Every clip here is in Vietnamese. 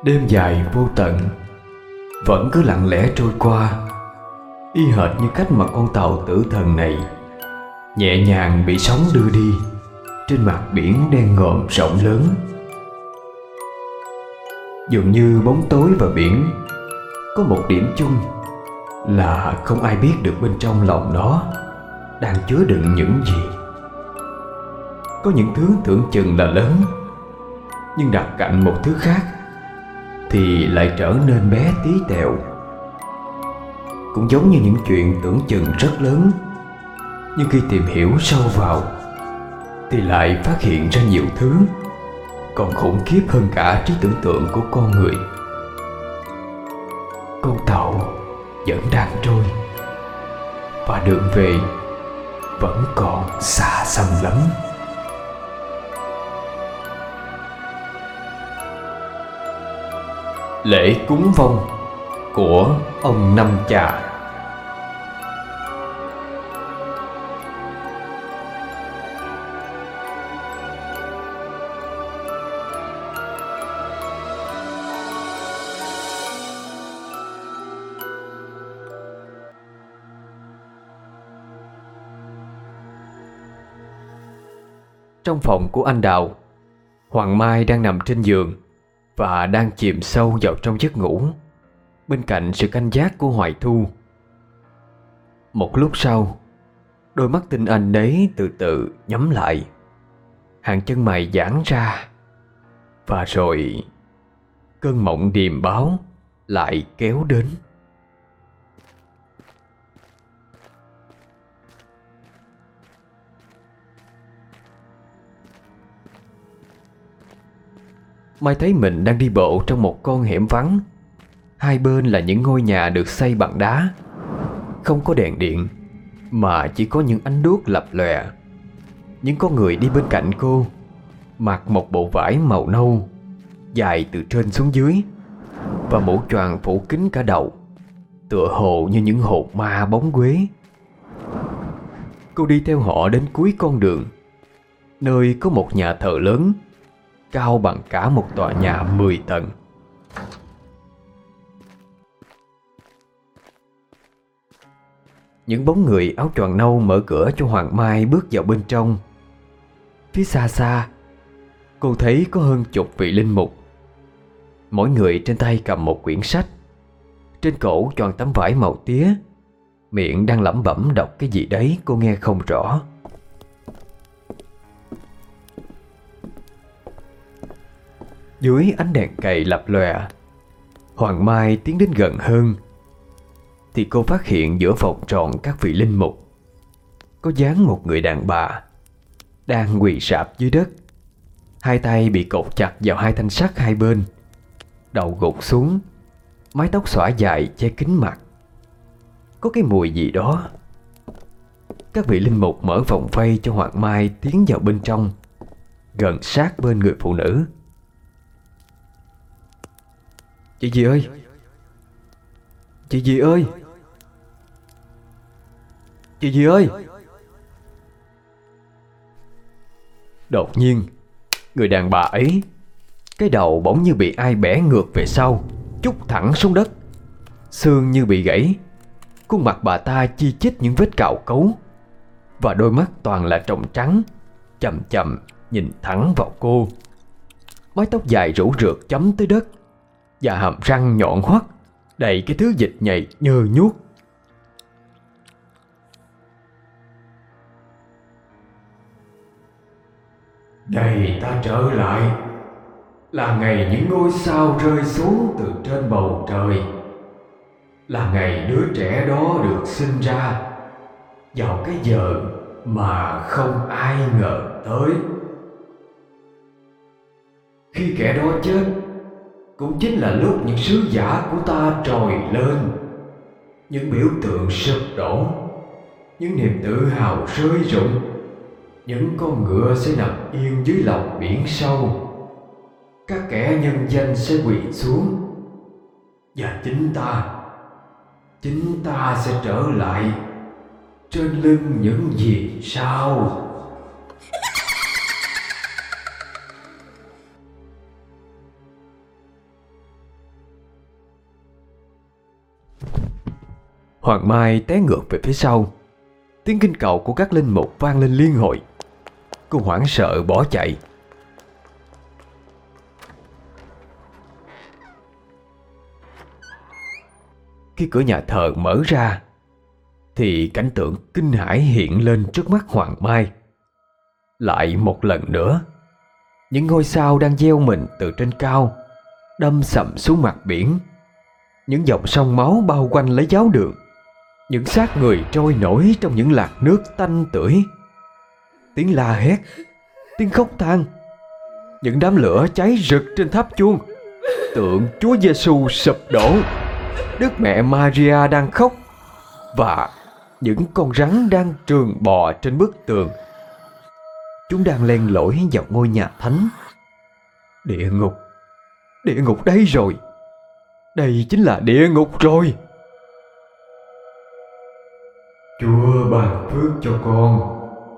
Đêm dài vô tận vẫn cứ lặng lẽ trôi qua, y hệt như cách mà con tàu tử thần này nhẹ nhàng bị sóng đưa đi trên mặt biển đen ngòm rộng lớn. Dường như bóng tối và biển có một điểm chung là không ai biết được bên trong lòng nó đang chứa đựng những gì. Có những thứ tưởng chừng là lớn, nhưng đặt cạnh một thứ khác thì lại trở nên bé tí tẹo. Cũng giống như những chuyện tưởng chừng rất lớn, nhưng khi tìm hiểu sâu vào thì lại phát hiện ra nhiều thứ còn khủng khiếp hơn cả trí tưởng tượng của con người. Con tàu vẫn đang trôi, và đường về vẫn còn xa xăm lắm. Lễ cúng vong của ông Năm Chà. Trong phòng của anh Đào, Hoàng Mai đang nằm trên giường và đang chìm sâu vào trong giấc ngủ, bên cạnh sự canh giác của Hoài Thu. Một lúc sau, đôi mắt tinh anh đấy từ từ nhắm lại, hàng chân mày giãn ra, và rồi cơn mộng điềm báo lại kéo đến. Mai thấy mình đang đi bộ trong một con hẻm vắng. Hai bên là những ngôi nhà được xây bằng đá, không có đèn điện, mà chỉ có những ánh đuốc lập lòe. Những con người đi bên cạnh cô mặc một bộ vải màu nâu dài từ trên xuống dưới, và mũ choàng phủ kín cả đầu, tựa hồ như những hồn ma bóng quế. Cô đi theo họ đến cuối con đường, nơi có một nhà thờ lớn cao bằng cả một tòa nhà 10 tầng. Những bóng người áo choàng nâu mở cửa cho Hoàng Mai bước vào bên trong. Phía xa xa, cô thấy có hơn chục vị linh mục. Mỗi người trên tay cầm một quyển sách, trên cổ choàng tấm vải màu tía, miệng đang lẩm bẩm đọc cái gì đấy cô nghe không rõ. Dưới ánh đèn cầy lập lòe, Hoàng Mai tiến đến gần hơn thì cô phát hiện giữa vòng tròn các vị linh mục có dáng một người đàn bà đang quỳ rạp dưới đất, hai tay bị cột chặt vào hai thanh sắt hai bên, đầu gục xuống, mái tóc xõa dài che kín mặt. Có cái mùi gì đó. Các vị linh mục mở vòng vây cho Hoàng Mai tiến vào bên trong, gần sát bên người phụ nữ. Chị dì ơi! Chị dì ơi! Chị dì ơi! Đột nhiên, người đàn bà ấy, cái đầu bỗng như bị ai bẻ ngược về sau, chúc thẳng xuống đất. Xương như bị gãy, khuôn mặt bà ta chi chít những vết cào cấu, và đôi mắt toàn là tròng trắng, chậm chậm nhìn thẳng vào cô. Mái tóc dài rủ rượt chấm tới đất, và hàm răng nhọn hoắt đầy cái thứ dịch nhầy nhơ nhuốc. Này, ta trở lại là ngày những ngôi sao rơi xuống từ trên bầu trời, là ngày đứa trẻ đó được sinh ra vào cái giờ mà không ai ngờ tới. Khi kẻ đó chết, cũng chính là lúc những sứ giả của ta trồi lên, những biểu tượng sụp đổ, những niềm tự hào rơi rụng. Những con ngựa sẽ nằm yên dưới lòng biển sâu, các kẻ nhân danh sẽ quỳ xuống, và chính ta sẽ trở lại trên lưng những vì sao. Hoàng Mai té ngược về phía sau. Tiếng kinh cầu của các linh mục vang lên liên hồi. Cô hoảng sợ bỏ chạy. Khi cửa nhà thờ mở ra thì cảnh tượng kinh hãi hiện lên trước mắt Hoàng Mai. Lại một lần nữa, những ngôi sao đang gieo mình từ trên cao đâm sầm xuống mặt biển. Những dòng sông máu bao quanh lấy giáo đường. Những xác người trôi nổi trong những làn nước tanh tưởi. Tiếng la hét, tiếng khóc than. Những đám lửa cháy rực trên tháp chuông. Tượng Chúa Giêsu sụp đổ. Đức mẹ Maria đang khóc. Và những con rắn đang trườn bò trên bức tường. Chúng đang len lỏi vào ngôi nhà thánh. Địa ngục. Địa ngục đây rồi. Đây chính là địa ngục rồi. Chúa ban phước cho con.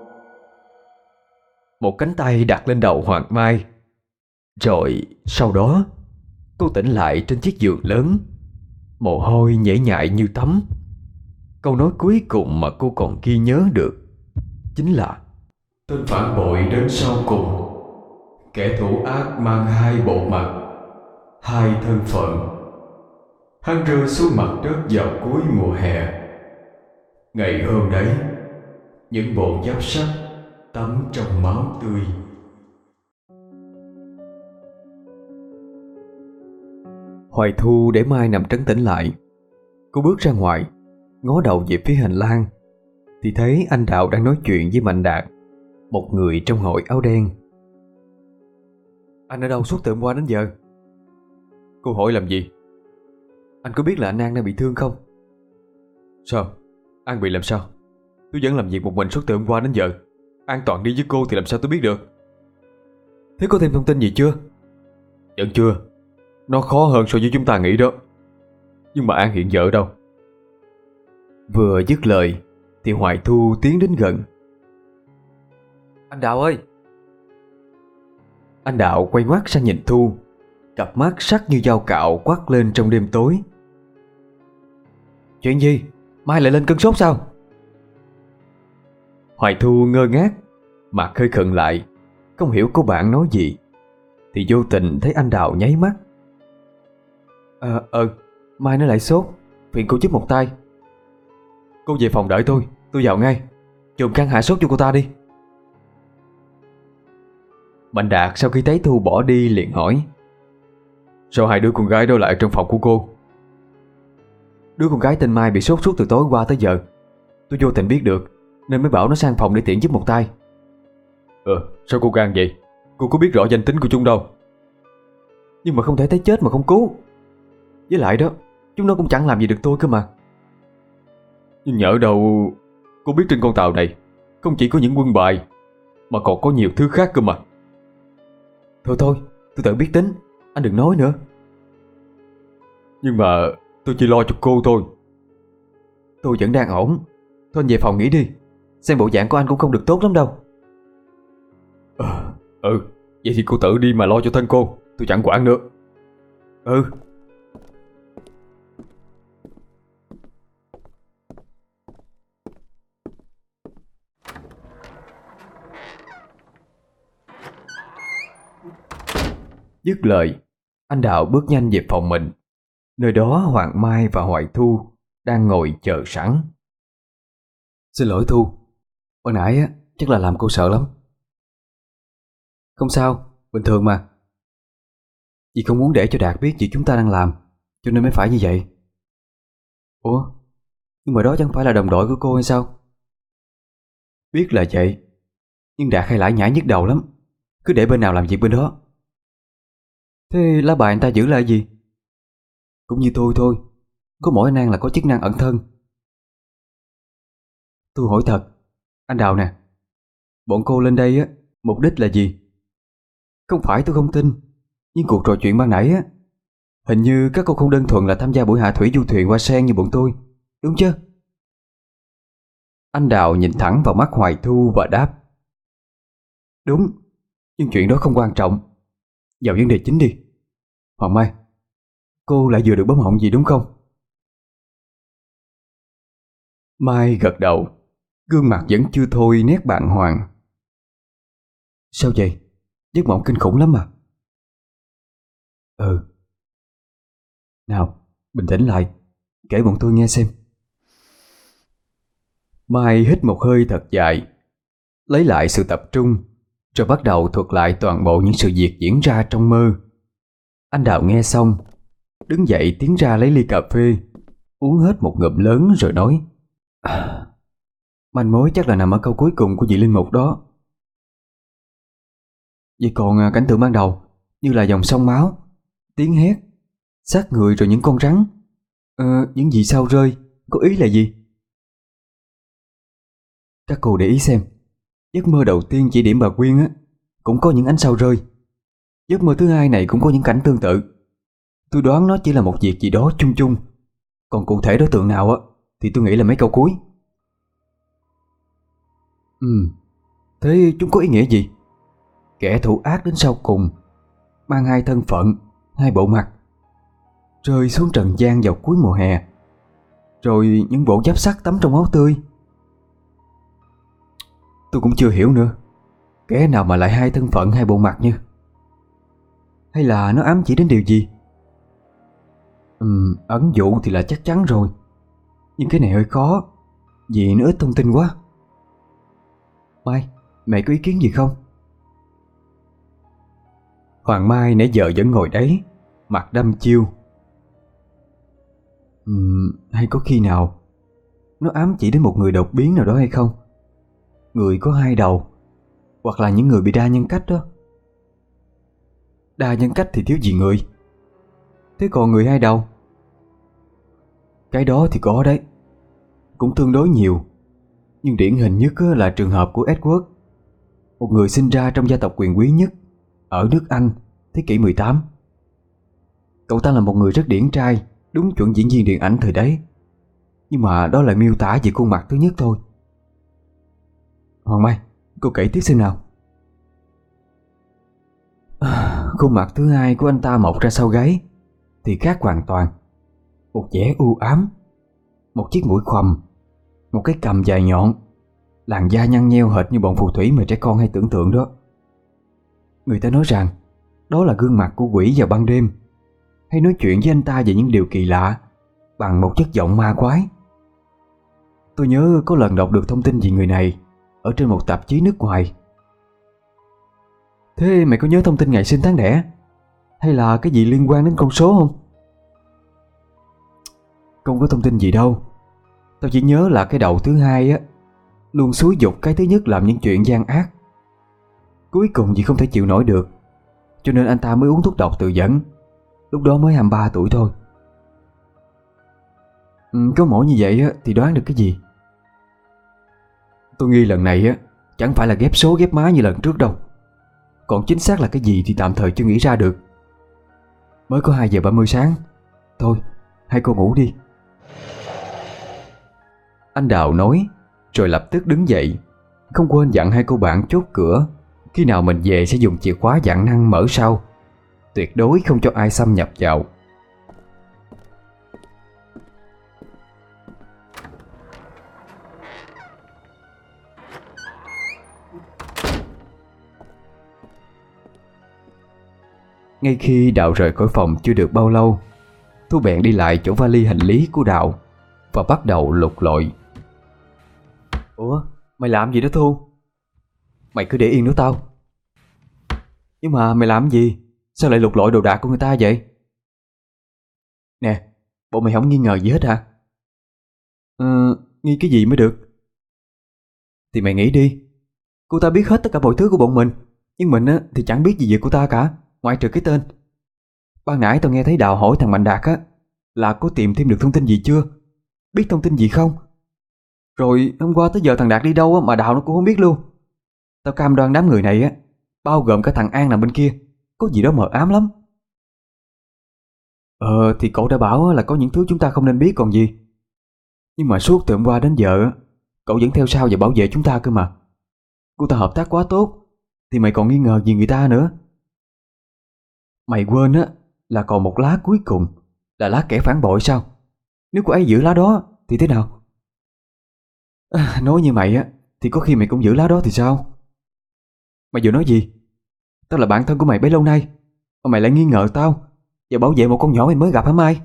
Một cánh tay đặt lên đầu Hoàng Mai. Rồi sau đó cô tỉnh lại trên chiếc giường lớn. Mồ hôi nhễ nhại như tắm. Câu nói cuối cùng mà cô còn ghi nhớ được chính là: tên phản bội đến sau cùng. Kẻ thủ ác mang hai bộ mặt, hai thân phận. Hắn rơi xuống mặt đất vào cuối mùa hè. Ngày hôm đấy, những bộ giáp sắt tắm trong máu tươi. Hoài Thu để Mai nằm trấn tĩnh lại. Cô bước ra ngoài, ngó đầu về phía hành lang thì thấy anh Đạo đang nói chuyện với Mạnh Đạt, một người trong hội áo đen. Anh ở đâu suốt từ hôm qua đến giờ? Cô hỏi làm gì? Anh có biết là anh An đang bị thương không? Sao? An bị làm sao? Tôi vẫn làm việc một mình suốt từ hôm qua đến giờ. An toàn đi với cô thì làm sao tôi biết được? Thế có thêm thông tin gì chưa? Vẫn chưa. Nó khó hơn so với chúng ta nghĩ đó. Nhưng mà An hiện giờ ở đâu? Vừa dứt lời thì Hoài Thu tiến đến gần. Anh Đạo ơi! Anh Đạo quay ngoắt sang nhìn Thu. Cặp mắt sắc như dao cạo quắc lên trong đêm tối. Chuyện gì? Mai lại lên cơn sốt sao? Hoài Thu ngơ ngác, mặt hơi khựng lại, không hiểu cô bạn nói gì. Thì vô tình thấy anh Đạo nháy mắt. Mai nó lại sốt. Phiền cô giúp một tay. Cô về phòng đợi tôi vào ngay. Chùm khăn hạ sốt cho cô ta đi. Mạnh Đạt sau khi thấy Thu bỏ đi liền hỏi: Sao hai đứa con gái đó lại trong phòng của cô? Đứa con gái tên Mai bị sốt suốt từ tối qua tới giờ. Tôi vô tình biết được nên mới bảo nó sang phòng để tiện giúp một tay. Sao cô gan vậy? Cô có biết rõ danh tính của chúng đâu. Nhưng mà không thể thấy chết mà không cứu. Với lại đó, chúng nó cũng chẳng làm gì được tôi cơ mà. Nhưng nhỡ đâu cô biết trên con tàu này không chỉ có những quân bài mà còn có nhiều thứ khác cơ mà. Thôi tôi tự biết tính. Anh đừng nói nữa. Nhưng mà tôi chỉ lo cho cô thôi. Tôi vẫn đang ổn. Thôi anh về phòng nghỉ đi. Xem bộ dạng của anh cũng không được tốt lắm đâu. Vậy thì cô tự đi mà lo cho thân cô. Tôi chẳng quản nữa. Dứt lời, anh Đạo bước nhanh về phòng mình. Nơi đó Hoàng Mai và Hoài Thu đang ngồi chờ sẵn. Xin lỗi Thu, hồi nãy chắc là làm cô sợ lắm. Không sao, bình thường mà. Dì không muốn để cho Đạt biết chuyện chúng ta đang làm, cho nên mới phải như vậy. Ủa, nhưng mà đó chẳng phải là đồng đội của cô hay sao? Biết là vậy, nhưng Đạt hay lải nhải nhức đầu lắm. Cứ để bên nào làm việc bên đó. Thế lá bài anh ta giữ lại gì? Cũng như tôi thôi. Có mỗi anh An là có chức năng ẩn thân. Tôi hỏi thật, anh Đào nè, bọn cô lên đây mục đích là gì? Không phải tôi không tin, nhưng cuộc trò chuyện ban nãy hình như các cô không đơn thuần là tham gia buổi hạ thủy du thuyền hoa sen như bọn tôi, đúng chứ? Anh Đào nhìn thẳng vào mắt Hoài Thu và đáp: Đúng, nhưng chuyện đó không quan trọng. Vào vấn đề chính đi. Hoàng Mai, cô lại vừa được bấm họng gì đúng không? Mai gật đầu, gương mặt vẫn chưa thôi nét bàng hoàng. Sao vậy? Giấc mộng kinh khủng lắm mà. Ừ. Nào, bình tĩnh lại, kể bọn tôi nghe xem. Mai hít một hơi thật dài, lấy lại sự tập trung, rồi bắt đầu thuật lại toàn bộ những sự việc diễn ra trong mơ. Anh Đào nghe xong, đứng dậy tiến ra lấy ly cà phê, uống hết một ngụm lớn rồi nói: Manh mối chắc là nằm ở câu cuối cùng của vị linh mục đó. Vậy còn cảnh tượng ban đầu, như là dòng sông máu, tiếng hét, xác người rồi những con rắn, những gì sao rơi, có ý là gì? Các cô để ý xem, giấc mơ đầu tiên chỉ điểm bà Quyên á, cũng có những ánh sao rơi. Giấc mơ thứ hai này cũng có những cảnh tương tự. Tôi đoán nó chỉ là một việc gì đó chung chung. Còn cụ thể đối tượng nào á thì tôi nghĩ là mấy câu cuối. Thế chúng có ý nghĩa gì? Kẻ thủ ác đến sau cùng, mang hai thân phận, hai bộ mặt, rơi xuống trần gian vào cuối mùa hè, rồi những bộ giáp sắt tắm trong máu tươi. Tôi cũng chưa hiểu nữa, kẻ nào mà lại hai thân phận hai bộ mặt như? Hay là nó ám chỉ đến điều gì? Ẩn dụ thì là chắc chắn rồi, nhưng cái này hơi khó, vì nó ít thông tin quá. Mai, mày có ý kiến gì không? Hoàng Mai nãy giờ vẫn ngồi đấy, mặt đăm chiêu. Hay có khi nào nó ám chỉ đến một người đột biến nào đó hay không? Người có hai đầu, hoặc là những người bị đa nhân cách đó. Đa nhân cách thì thiếu gì người. Thế còn người hai đầu? Cái đó thì có đấy, cũng tương đối nhiều. Nhưng điển hình nhất là trường hợp của Edward, một người sinh ra trong gia tộc quyền quý nhất ở nước Anh thế kỷ 18. Cậu ta là một người rất điển trai, đúng chuẩn diễn viên điện ảnh thời đấy. Nhưng mà đó là miêu tả về khuôn mặt thứ nhất thôi. Hoàng Mai, cô kể tiếp xem nào. Khuôn mặt thứ hai của anh ta mọc ra sau gáy thì khác hoàn toàn. Một vẻ u ám, một chiếc mũi khoằm, một cái cằm dài nhọn, làn da nhăn nheo hệt như bọn phù thủy mà trẻ con hay tưởng tượng đó. Người ta nói rằng đó là gương mặt của quỷ vào ban đêm, hay nói chuyện với anh ta về những điều kỳ lạ bằng một chất giọng ma quái. Tôi nhớ có lần đọc được thông tin về người này ở trên một tạp chí nước ngoài. Thế mày có nhớ thông tin ngày sinh tháng đẻ, hay là cái gì liên quan đến con số không? Không có thông tin gì đâu. Tao chỉ nhớ là cái đầu thứ hai á luôn xúi giục cái thứ nhất làm những chuyện gian ác. Cuối cùng vì không thể chịu nổi được, cho nên anh ta mới uống thuốc độc tự dẫn. Lúc đó mới 23 tuổi thôi. Có mỗi như vậy á thì đoán được cái gì? Tôi nghi lần này á chẳng phải là ghép số ghép má như lần trước đâu. Còn chính xác là cái gì thì tạm thời chưa nghĩ ra được. Mới có 2 giờ 30 sáng. Thôi, hai cô ngủ đi. Anh Đào nói, rồi lập tức đứng dậy, không quên dặn hai cô bạn chốt cửa. Khi nào mình về sẽ dùng chìa khóa dạng năng mở sau, tuyệt đối không cho ai xâm nhập vào. Ngay khi Đạo rời khỏi phòng chưa được bao lâu, Thu bèn đi lại chỗ vali hành lý của Đạo và bắt đầu lục lọi. Ủa, mày làm gì đó Thu? Mày cứ để yên đó tao. Nhưng mà mày làm gì? Sao lại lục lọi đồ đạc của người ta vậy? Nè, bộ mày không nghi ngờ gì hết hả? Nghi cái gì mới được? Thì mày nghĩ đi. Cô ta biết hết tất cả mọi thứ của bọn mình, nhưng mình á thì chẳng biết gì về cô ta cả, ngoại trừ cái tên. Ban nãy tao nghe thấy Đào hỏi thằng Mạnh Đạt á là có tìm thêm được thông tin gì chưa, biết thông tin gì không. Rồi hôm qua tới giờ thằng Đạt đi đâu á mà Đào nó cũng không biết luôn. Tao cam đoan đám người này á, bao gồm cả thằng An nằm bên kia, có gì đó mờ ám lắm. Thì cậu đã bảo là có những thứ chúng ta không nên biết còn gì. Nhưng mà suốt từ hôm qua đến giờ cậu vẫn theo sau và bảo vệ chúng ta cơ mà. Cô ta hợp tác quá tốt, thì mày còn nghi ngờ gì người ta nữa? Mày quên á là còn một lá cuối cùng, là lá kẻ phản bội sao? Nếu cô ấy giữ lá đó thì thế nào? Nói như mày á thì có khi mày cũng giữ lá đó thì sao? Mày vừa nói gì? Tao là bạn thân của mày bấy lâu nay mà mày lại nghi ngờ tao và bảo vệ một con nhỏ mày mới gặp hả Mai?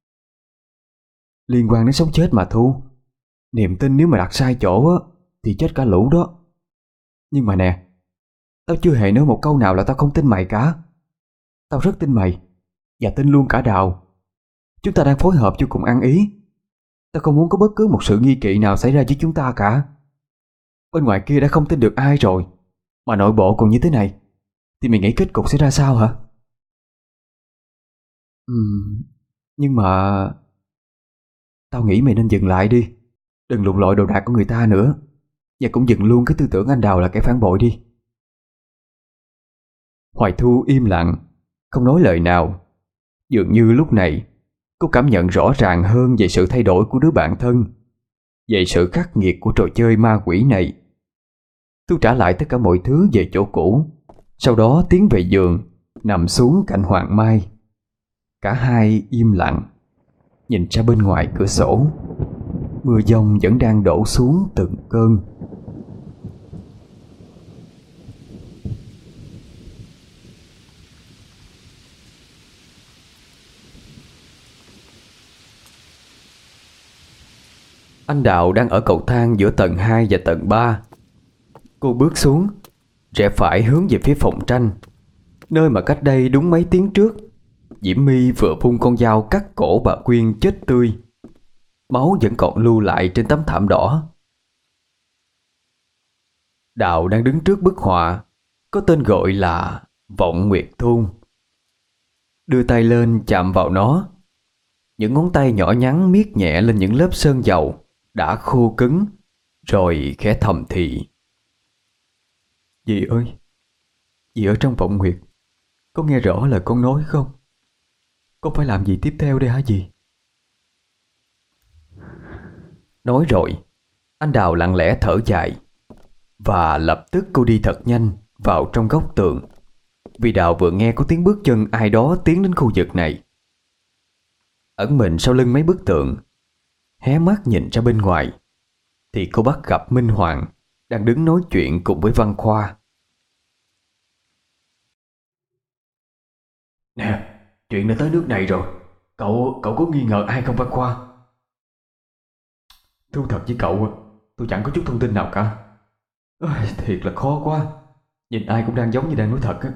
Liên quan đến sống chết mà Thu. Niềm tin nếu mà đặt sai chỗ á thì chết cả lũ đó. Nhưng mà nè, tao chưa hề nói một câu nào là tao không tin mày cả. Tao rất tin mày và tin luôn cả Đào. Chúng ta đang phối hợp cho cùng ăn ý. Tao không muốn có bất cứ một sự nghi kỵ nào xảy ra với chúng ta cả. Bên ngoài kia đã không tin được ai rồi, mà nội bộ còn như thế này, thì mày nghĩ kết cục sẽ ra sao hả? Nhưng mà tao nghĩ mày nên dừng lại đi. Đừng lục lọi đồ đạc của người ta nữa. Và cũng dừng luôn cái tư tưởng anh Đào là kẻ phản bội đi. Hoài Thu im lặng, không nói lời nào. Dường như lúc này cô cảm nhận rõ ràng hơn về sự thay đổi của đứa bạn thân, về sự khắc nghiệt của trò chơi ma quỷ này. Thu trả lại tất cả mọi thứ về chỗ cũ, sau đó tiến về giường, nằm xuống cạnh Hoàng Mai. Cả hai im lặng, nhìn ra bên ngoài cửa sổ. Mưa giông vẫn đang đổ xuống từng cơn. Anh Đạo đang ở cầu thang giữa tầng 2 và tầng 3. Cô bước xuống, rẽ phải hướng về phía phòng tranh, nơi mà cách đây đúng mấy tiếng trước Diễm My vừa vung con dao cắt cổ bà Quyên chết tươi. Máu vẫn còn lưu lại trên tấm thảm đỏ. Đạo đang đứng trước bức họa có tên gọi là Vọng Nguyệt Thôn. Đưa tay lên chạm vào nó. Những ngón tay nhỏ nhắn miết nhẹ lên những lớp sơn dầu đã khô cứng, rồi khẽ thầm thì: "Dì ơi, dì ở trong Vọng Nguyệt có nghe rõ lời con nói không? Con phải làm gì tiếp theo đây hả dì?" Nói rồi, anh Đào lặng lẽ thở dài. Và lập tức cô đi thật nhanh vào trong góc tường, vì Đào vừa nghe có tiếng bước chân ai đó tiến đến khu vực này. Ẩn mình sau lưng mấy bức tượng, hé mắt nhìn ra bên ngoài, thì cô bắt gặp Minh Hoàng đang đứng nói chuyện cùng với Văn Khoa. "Nè, chuyện đã tới nước này rồi. Cậu có nghi ngờ ai không Văn Khoa?" "Thú thật với cậu, tôi chẳng có chút thông tin nào cả. Thiệt là khó quá. Nhìn ai cũng đang giống như đang nói thật á."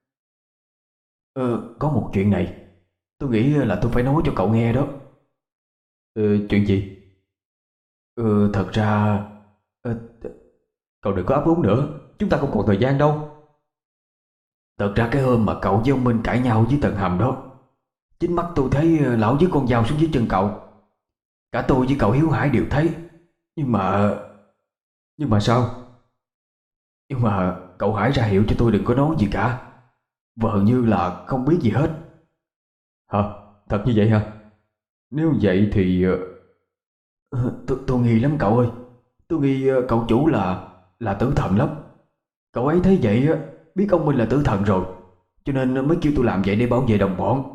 Có một chuyện này tôi nghĩ là tôi phải nói cho cậu nghe đó." Chuyện gì?" Thật ra ờ, cậu đừng có ấp úng nữa, chúng ta không còn thời gian đâu. Thật ra cái hôm mà cậu với ông Minh cãi nhau dưới tầng hầm đó, chính mắt tôi thấy lão với con dao xuống dưới chân cậu. Cả tôi với cậu Hiếu Hải đều thấy. Nhưng mà sao? Nhưng mà cậu Hải ra hiệu cho tôi đừng có nói gì cả, vờ như là không biết gì hết. Hả? Thật như vậy hả? Nếu vậy thì tôi nghi lắm cậu ơi. Tôi nghi cậu chủ là tử thần lắm. Cậu ấy thấy vậy á, biết ông Minh là tử thần rồi, cho nên mới kêu tôi làm vậy để bảo vệ đồng bọn.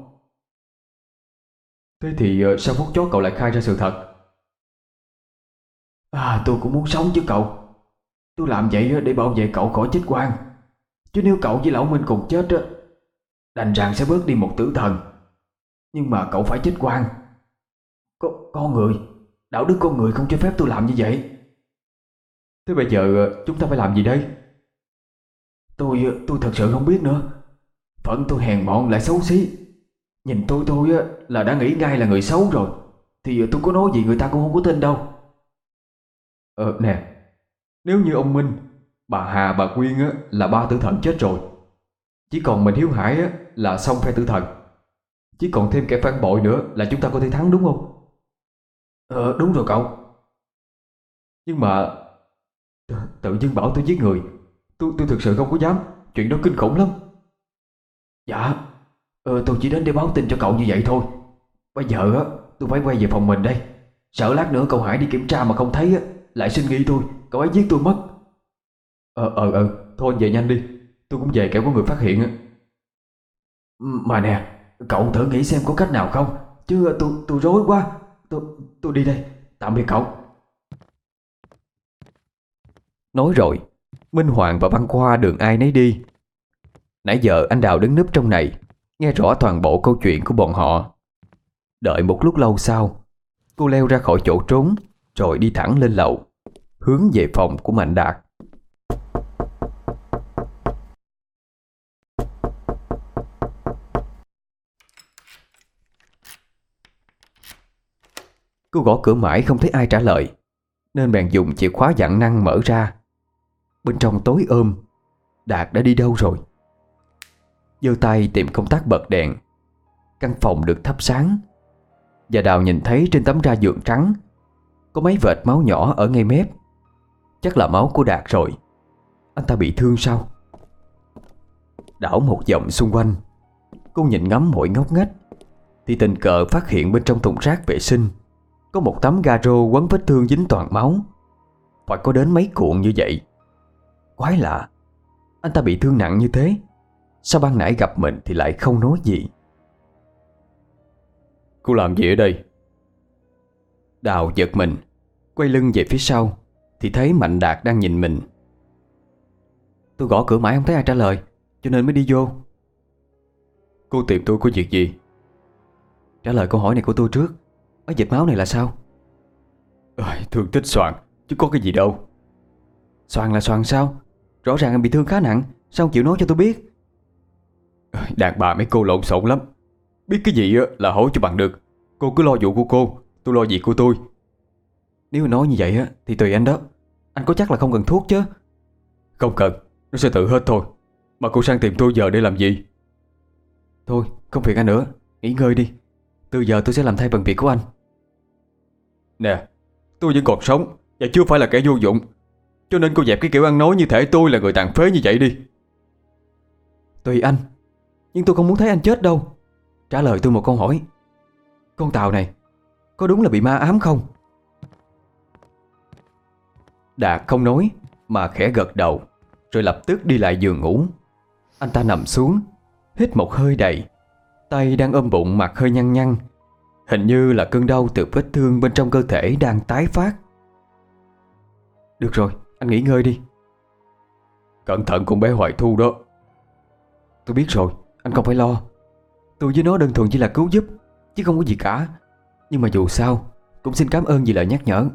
Thế thì sao phút chót cậu lại khai ra sự thật? Tôi cũng muốn sống chứ cậu. Tôi làm vậy á để bảo vệ cậu khỏi chết oan. Chứ nếu cậu với lão Minh cùng chết á, đành rằng sẽ bớt đi một tử thần. Nhưng mà cậu phải chết oan. Con người, đạo đức con người không cho phép tôi làm như vậy. Thế bây giờ chúng ta phải làm gì đây? Tôi thật sự không biết nữa. Phận tôi hèn mọn lại xấu xí. Nhìn tôi thôi á là đã nghĩ ngay là người xấu rồi. Thì tôi có nói gì người ta cũng không có tin đâu. Nè, nếu như ông Minh, bà Hà, bà Quyên á là ba tử thần chết rồi, chỉ còn mình Hiếu Hải á là xong phe tử thần, chỉ còn thêm kẻ phản bội nữa là chúng ta có thể thắng đúng không? Đúng rồi cậu. Nhưng mà tự dưng bảo tôi giết người, tôi thực sự không có dám. Chuyện đó kinh khủng lắm. Dạ, tôi chỉ đến để báo tin cho cậu như vậy thôi. Bây giờ á, tôi phải quay về phòng mình đây. Sợ lát nữa cậu Hải đi kiểm tra mà không thấy á, lại sinh nghi tôi, cậu ấy giết tôi mất. Thôi về nhanh đi. Tôi cũng về kẻo có người phát hiện á. Mà nè, cậu thử nghĩ xem có cách nào không. Chứ tôi rối quá. Tôi đi đây. Tạm biệt cậu. Nói rồi, Minh Hoàng và Văn Khoa đường ai nấy đi. Nãy giờ anh Đào đứng núp trong này, nghe rõ toàn bộ câu chuyện của bọn họ. Đợi một lúc lâu sau, cô leo ra khỏi chỗ trốn, rồi đi thẳng lên lầu, hướng về phòng của Mạnh Đạt. Cô gõ cửa mãi không thấy ai trả lời, nên bèn dùng chìa khóa dặn năng mở ra. Bên trong tối Đạt đã đi đâu rồi? Giơ tay tìm công tắc bật đèn. Căn phòng được thắp sáng, và Đào nhìn thấy trên tấm ga giường trắng có mấy vệt máu nhỏ ở ngay mép. Chắc là máu của Đạt rồi. Anh ta bị thương sao? Đảo một vòng xung quanh, cô nhìn ngắm mỗi ngóc ngách, thì tình cờ phát hiện bên trong thùng rác vệ sinh có một tấm ga rô quấn vết thương dính toàn máu. Phải có đến mấy cuộn như vậy. Quái lạ, anh ta bị thương nặng như thế, sao ban nãy gặp mình thì lại không nói gì? Cô làm gì ở đây? Đào giật mình, quay lưng về phía sau thì thấy Mạnh Đạt đang nhìn mình. Tôi gõ cửa mãi không thấy ai trả lời, cho nên mới đi vô. Cô tìm tôi có việc gì? Trả lời câu hỏi này của tôi trước. Ở vệt máu này là sao? Thương tích Soàn, chứ có cái gì đâu. Soàn là Soàn sao? Rõ ràng em bị thương khá nặng, sao không chịu nói cho tôi biết? Đàn bà mấy cô lộn xộn lắm. Biết cái gì là hỏi cho bằng được. Cô cứ lo vụ của cô, tôi lo việc của tôi. Nếu mà nói như vậy thì tùy anh đó. Anh có chắc là không cần thuốc chứ? Không cần, nó sẽ tự hết thôi. Mà cô sang tìm tôi giờ để làm gì? Thôi, không phiền anh nữa, nghỉ ngơi đi. Từ giờ tôi sẽ làm thay phần việc của anh. Nè, tôi vẫn còn sống và chưa phải là kẻ vô dụng, cho nên cô dẹp cái kiểu ăn nói như thể tôi là người tàn phế như vậy đi. Tùy anh, nhưng tôi không muốn thấy anh chết đâu. Trả lời tôi một câu hỏi. Con Tàu này có đúng là bị ma ám không? Đạt không nói mà khẽ gật đầu, rồi lập tức đi lại giường ngủ. Anh ta nằm xuống, hít một hơi đầy, tay đang ôm bụng, mặt hơi nhăn nhăn. Hình như là cơn đau từ vết thương bên trong cơ thể đang tái phát. Được rồi, anh nghỉ ngơi đi. Cẩn thận con bé Hoài Thu đó. Tôi biết rồi, anh không phải lo. Tôi với nó đơn thuần chỉ là cứu giúp, chứ không có gì cả. Nhưng mà dù sao cũng xin cảm ơn vì lời nhắc nhở.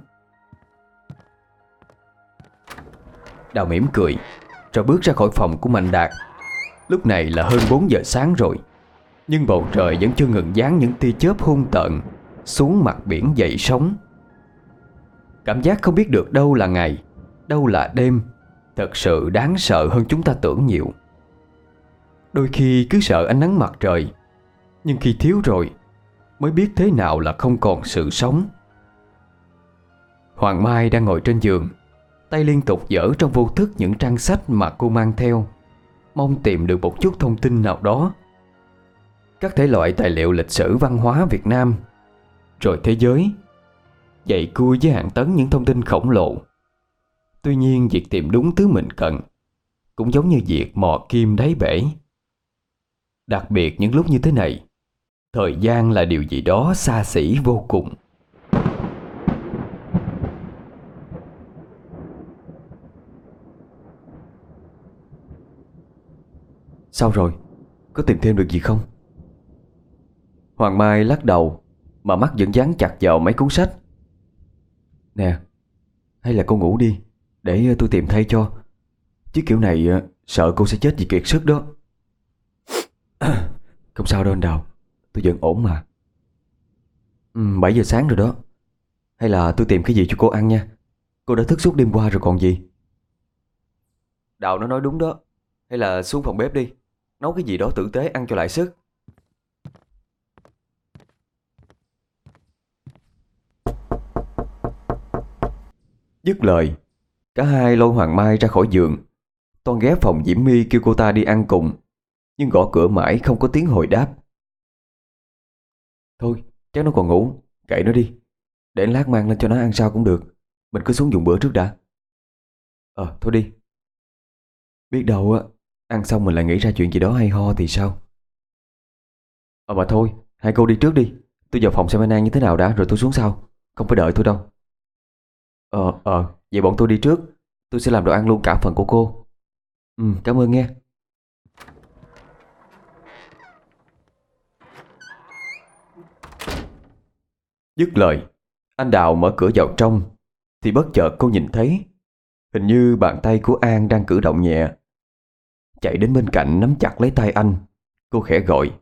Đào mỉm cười, rồi bước ra khỏi phòng của Mạnh Đạt. Lúc này là hơn 4 giờ sáng rồi, nhưng bầu trời vẫn chưa ngừng giáng những tia chớp hung tợn xuống mặt biển dậy sóng. Cảm giác không biết được đâu là ngày, đâu là đêm thật sự đáng sợ hơn chúng ta tưởng nhiều. Đôi khi cứ sợ ánh nắng mặt trời, nhưng khi thiếu rồi mới biết thế nào là không còn sự sống. Hoàng Mai đang ngồi trên giường, tay liên tục dở trong vô thức những trang sách mà cô mang theo, mong tìm được một chút thông tin nào đó. Các thể loại tài liệu lịch sử văn hóa Việt Nam, rồi thế giới, dày cui với hàng tấn những thông tin khổng lồ. Tuy nhiên việc tìm đúng thứ mình cần cũng giống như việc mò kim đáy bể. Đặc biệt những lúc như thế này, thời gian là điều gì đó xa xỉ vô cùng. Sao rồi? Có tìm thêm được gì không? Hoàng Mai lắc đầu, mà mắt vẫn dán chặt vào mấy cuốn sách. Nè, hay là cô ngủ đi, để tôi tìm thay cho. Chứ kiểu này sợ cô sẽ chết vì kiệt sức đó. Không sao đâu anh Đào, tôi vẫn ổn mà. 7 giờ sáng rồi đó. Hay là tôi tìm cái gì cho cô ăn nha. Cô đã thức suốt đêm qua rồi còn gì. Đào nó nói đúng đó. Hay là xuống phòng bếp đi, nấu cái gì đó tử tế ăn cho lại sức. Dứt lời, cả hai lôi Hoàng Mai ra khỏi giường. Toan ghé phòng Diễm My kêu cô ta đi ăn cùng, nhưng gõ cửa mãi không có tiếng hồi đáp. Thôi, chắc nó còn ngủ, kệ nó đi. Để lát mang lên cho nó ăn sau cũng được. Mình cứ xuống dùng bữa trước đã. Thôi đi. Biết đâu ăn xong mình lại nghĩ ra chuyện gì đó hay ho thì sao. Mà thôi, hai cô đi trước đi. Tôi vào phòng xem anh An như thế nào đã, rồi tôi xuống sau. Không phải đợi tôi đâu. Vậy bọn tôi đi trước. Tôi sẽ làm đồ ăn luôn cả phần của cô. Cảm ơn nghe. Dứt lời, anh Đào mở cửa vào trong, thì bất chợt cô nhìn thấy hình như bàn tay của An đang cử động nhẹ. Chạy đến bên cạnh nắm chặt lấy tay anh, cô khẽ gọi: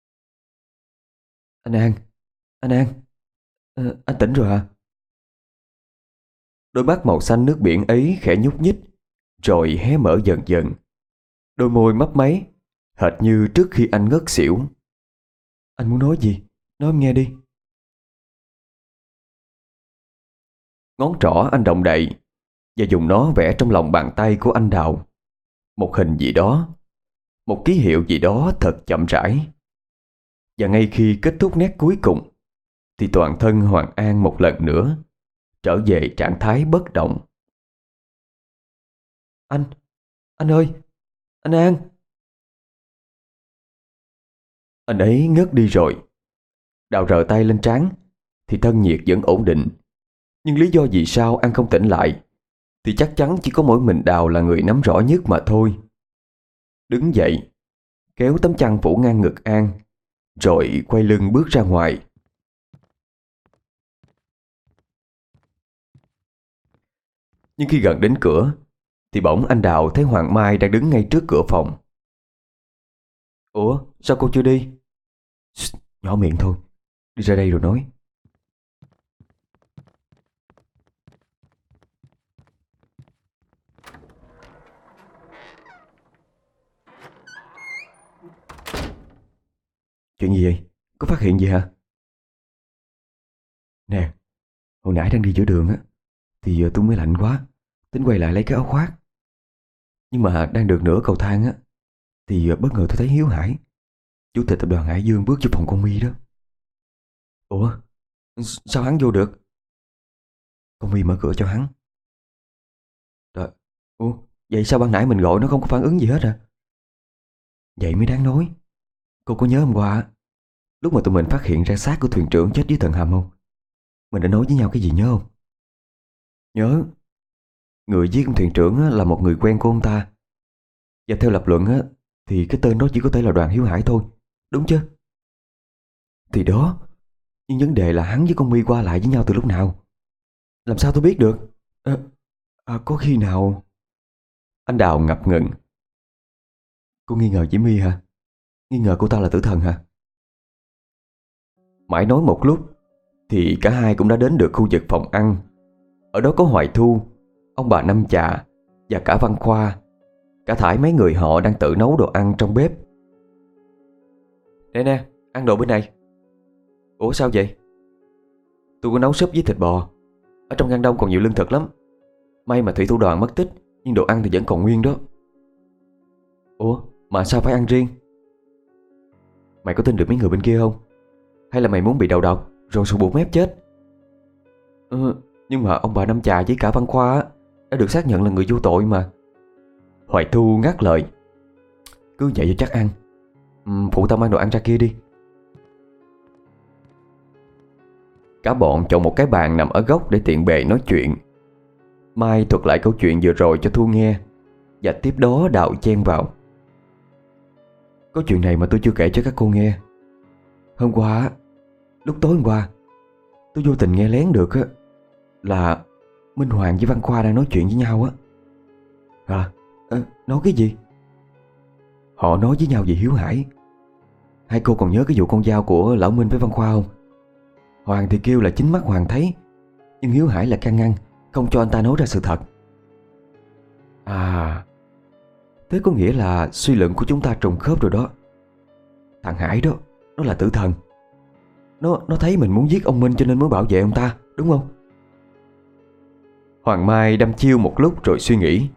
Anh An, anh An, anh tỉnh rồi hả? Đôi mắt màu xanh nước biển ấy khẽ nhúc nhích, rồi hé mở dần dần. Đôi môi mấp máy, hệt như trước khi anh ngất xỉu. Anh muốn nói gì? Nói em nghe đi. Ngón trỏ anh động đậy và dùng nó vẽ trong lòng bàn tay của anh Đào một hình gì đó, một ký hiệu gì đó thật chậm rãi. Và ngay khi kết thúc nét cuối cùng, thì toàn thân Hoàng An một lần nữa trở về trạng thái bất động. Anh ơi, anh An. Anh ấy ngất đi rồi. Đào rờ tay lên trán thì thân nhiệt vẫn ổn định. Nhưng lý do vì sao An không tỉnh lại thì chắc chắn chỉ có mỗi mình Đào là người nắm rõ nhất mà thôi. Đứng dậy, kéo tấm chăn phủ ngang ngực An, rồi quay lưng bước ra ngoài. Nhưng khi gần đến cửa thì bỗng anh Đào thấy Hoàng Mai đang đứng ngay trước cửa phòng. Ủa, sao cô chưa đi? Nhỏ miệng thôi, đi ra đây rồi nói. Chuyện gì vậy? Có phát hiện gì hả? Nè, hồi nãy đang đi giữa đường á, thì tôi mới lạnh quá, tính quay lại lấy cái áo khoác. Nhưng mà đang được nửa cầu thang á, thì bất ngờ tôi thấy Hiếu Hải, chủ tịch tập đoàn Hải Dương, bước vô phòng con My đó. Ủa, sao hắn vô được? Con My mở cửa cho hắn. Trời, ủa, vậy sao ban nãy mình gọi nó không có phản ứng gì hết à? Vậy mới đáng nói. Cô có nhớ hôm qua lúc mà tụi mình phát hiện ra xác của thuyền trưởng chết dưới tầng hầm không? Mình đã nói với nhau cái gì nhớ không? Nhớ. Người giết ông thuyền trưởng á, là một người quen của ông ta. Và theo lập luận á, thì cái tên đó chỉ có thể là Đoàn Hiếu Hải thôi, đúng chứ? Thì đó. Nhưng vấn đề là hắn với con My qua lại với nhau từ lúc nào? Làm sao tôi biết được? Có khi nào... Anh Đào ngập ngừng. Cô nghi ngờ Diễm My hả? Nghi ngờ cô ta là tử thần hả? Mãi nói một lúc thì cả hai cũng đã đến được khu vực phòng ăn. Ở đó có Hoài Thu, ông bà Năm Chà và cả Văn Khoa. Cả thải mấy người họ đang tự nấu đồ ăn trong bếp. Nè nè, ăn đồ bên này. Ủa sao vậy? Tôi có nấu súp với thịt bò. Ở trong ngăn đông còn nhiều lương thực lắm. May mà thủy thủ đoàn mất tích, nhưng đồ ăn thì vẫn còn nguyên đó. Ủa mà sao phải ăn riêng? Mày có tin được mấy người bên kia không? Hay là mày muốn bị đầu độc rồi sụt bụng mép chết? Nhưng mà ông bà Năm Chà với cả Văn Khoa á, đã được xác nhận là người vô tội mà. Hoài Thu ngắt lời. Cứ vậy cho chắc ăn. Phụ tao mang đồ ăn ra kia đi. Cả bọn chọn một cái bàn nằm ở góc để tiện bề nói chuyện. Mai thuật lại câu chuyện vừa rồi cho Thu nghe, và tiếp đó Đào chen vào. Có chuyện này mà tôi chưa kể cho các cô nghe. Hôm qua, lúc tối hôm qua, tôi vô tình nghe lén được á, là Minh Hoàng với Văn Khoa đang nói chuyện với nhau á. Nói cái gì? Họ nói với nhau về Hiếu Hải. Hai cô còn nhớ cái vụ con dao của lão Minh với Văn Khoa không? Hoàng thì kêu là chính mắt Hoàng thấy, nhưng Hiếu Hải là can ngăn, không cho anh ta nói ra sự thật. Thế có nghĩa là suy luận của chúng ta trùng khớp rồi đó. Thằng Hải đó, nó là tử thần. Nó thấy mình muốn giết ông Minh cho nên mới bảo vệ ông ta, đúng không? Hoàng Mai đăm chiêu một lúc rồi suy nghĩ.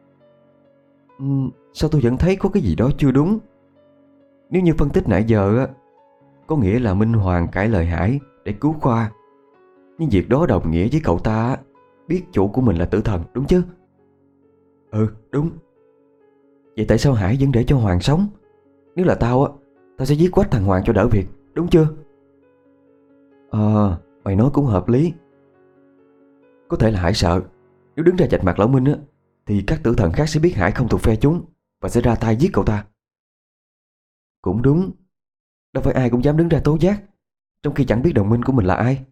Sao tôi vẫn thấy có cái gì đó chưa đúng? Nếu như phân tích nãy giờ á, có nghĩa là Minh Hoàng cãi lời Hải để cứu Khoa. Nhưng việc đó đồng nghĩa với cậu ta biết chủ của mình là tử thần, đúng chứ? Đúng. Vậy tại sao Hải vẫn để cho Hoàng sống? Nếu là tao á, tao sẽ giết quách thằng Hoàng cho đỡ việc, đúng chưa? Mày nói cũng hợp lý. Có thể là Hải sợ, nếu đứng ra vạch mặt lão Minh á, thì các tử thần khác sẽ biết Hải không thuộc phe chúng và sẽ ra tay giết cậu ta. Cũng đúng, đâu phải ai cũng dám đứng ra tố giác, trong khi chẳng biết đồng minh của mình là ai.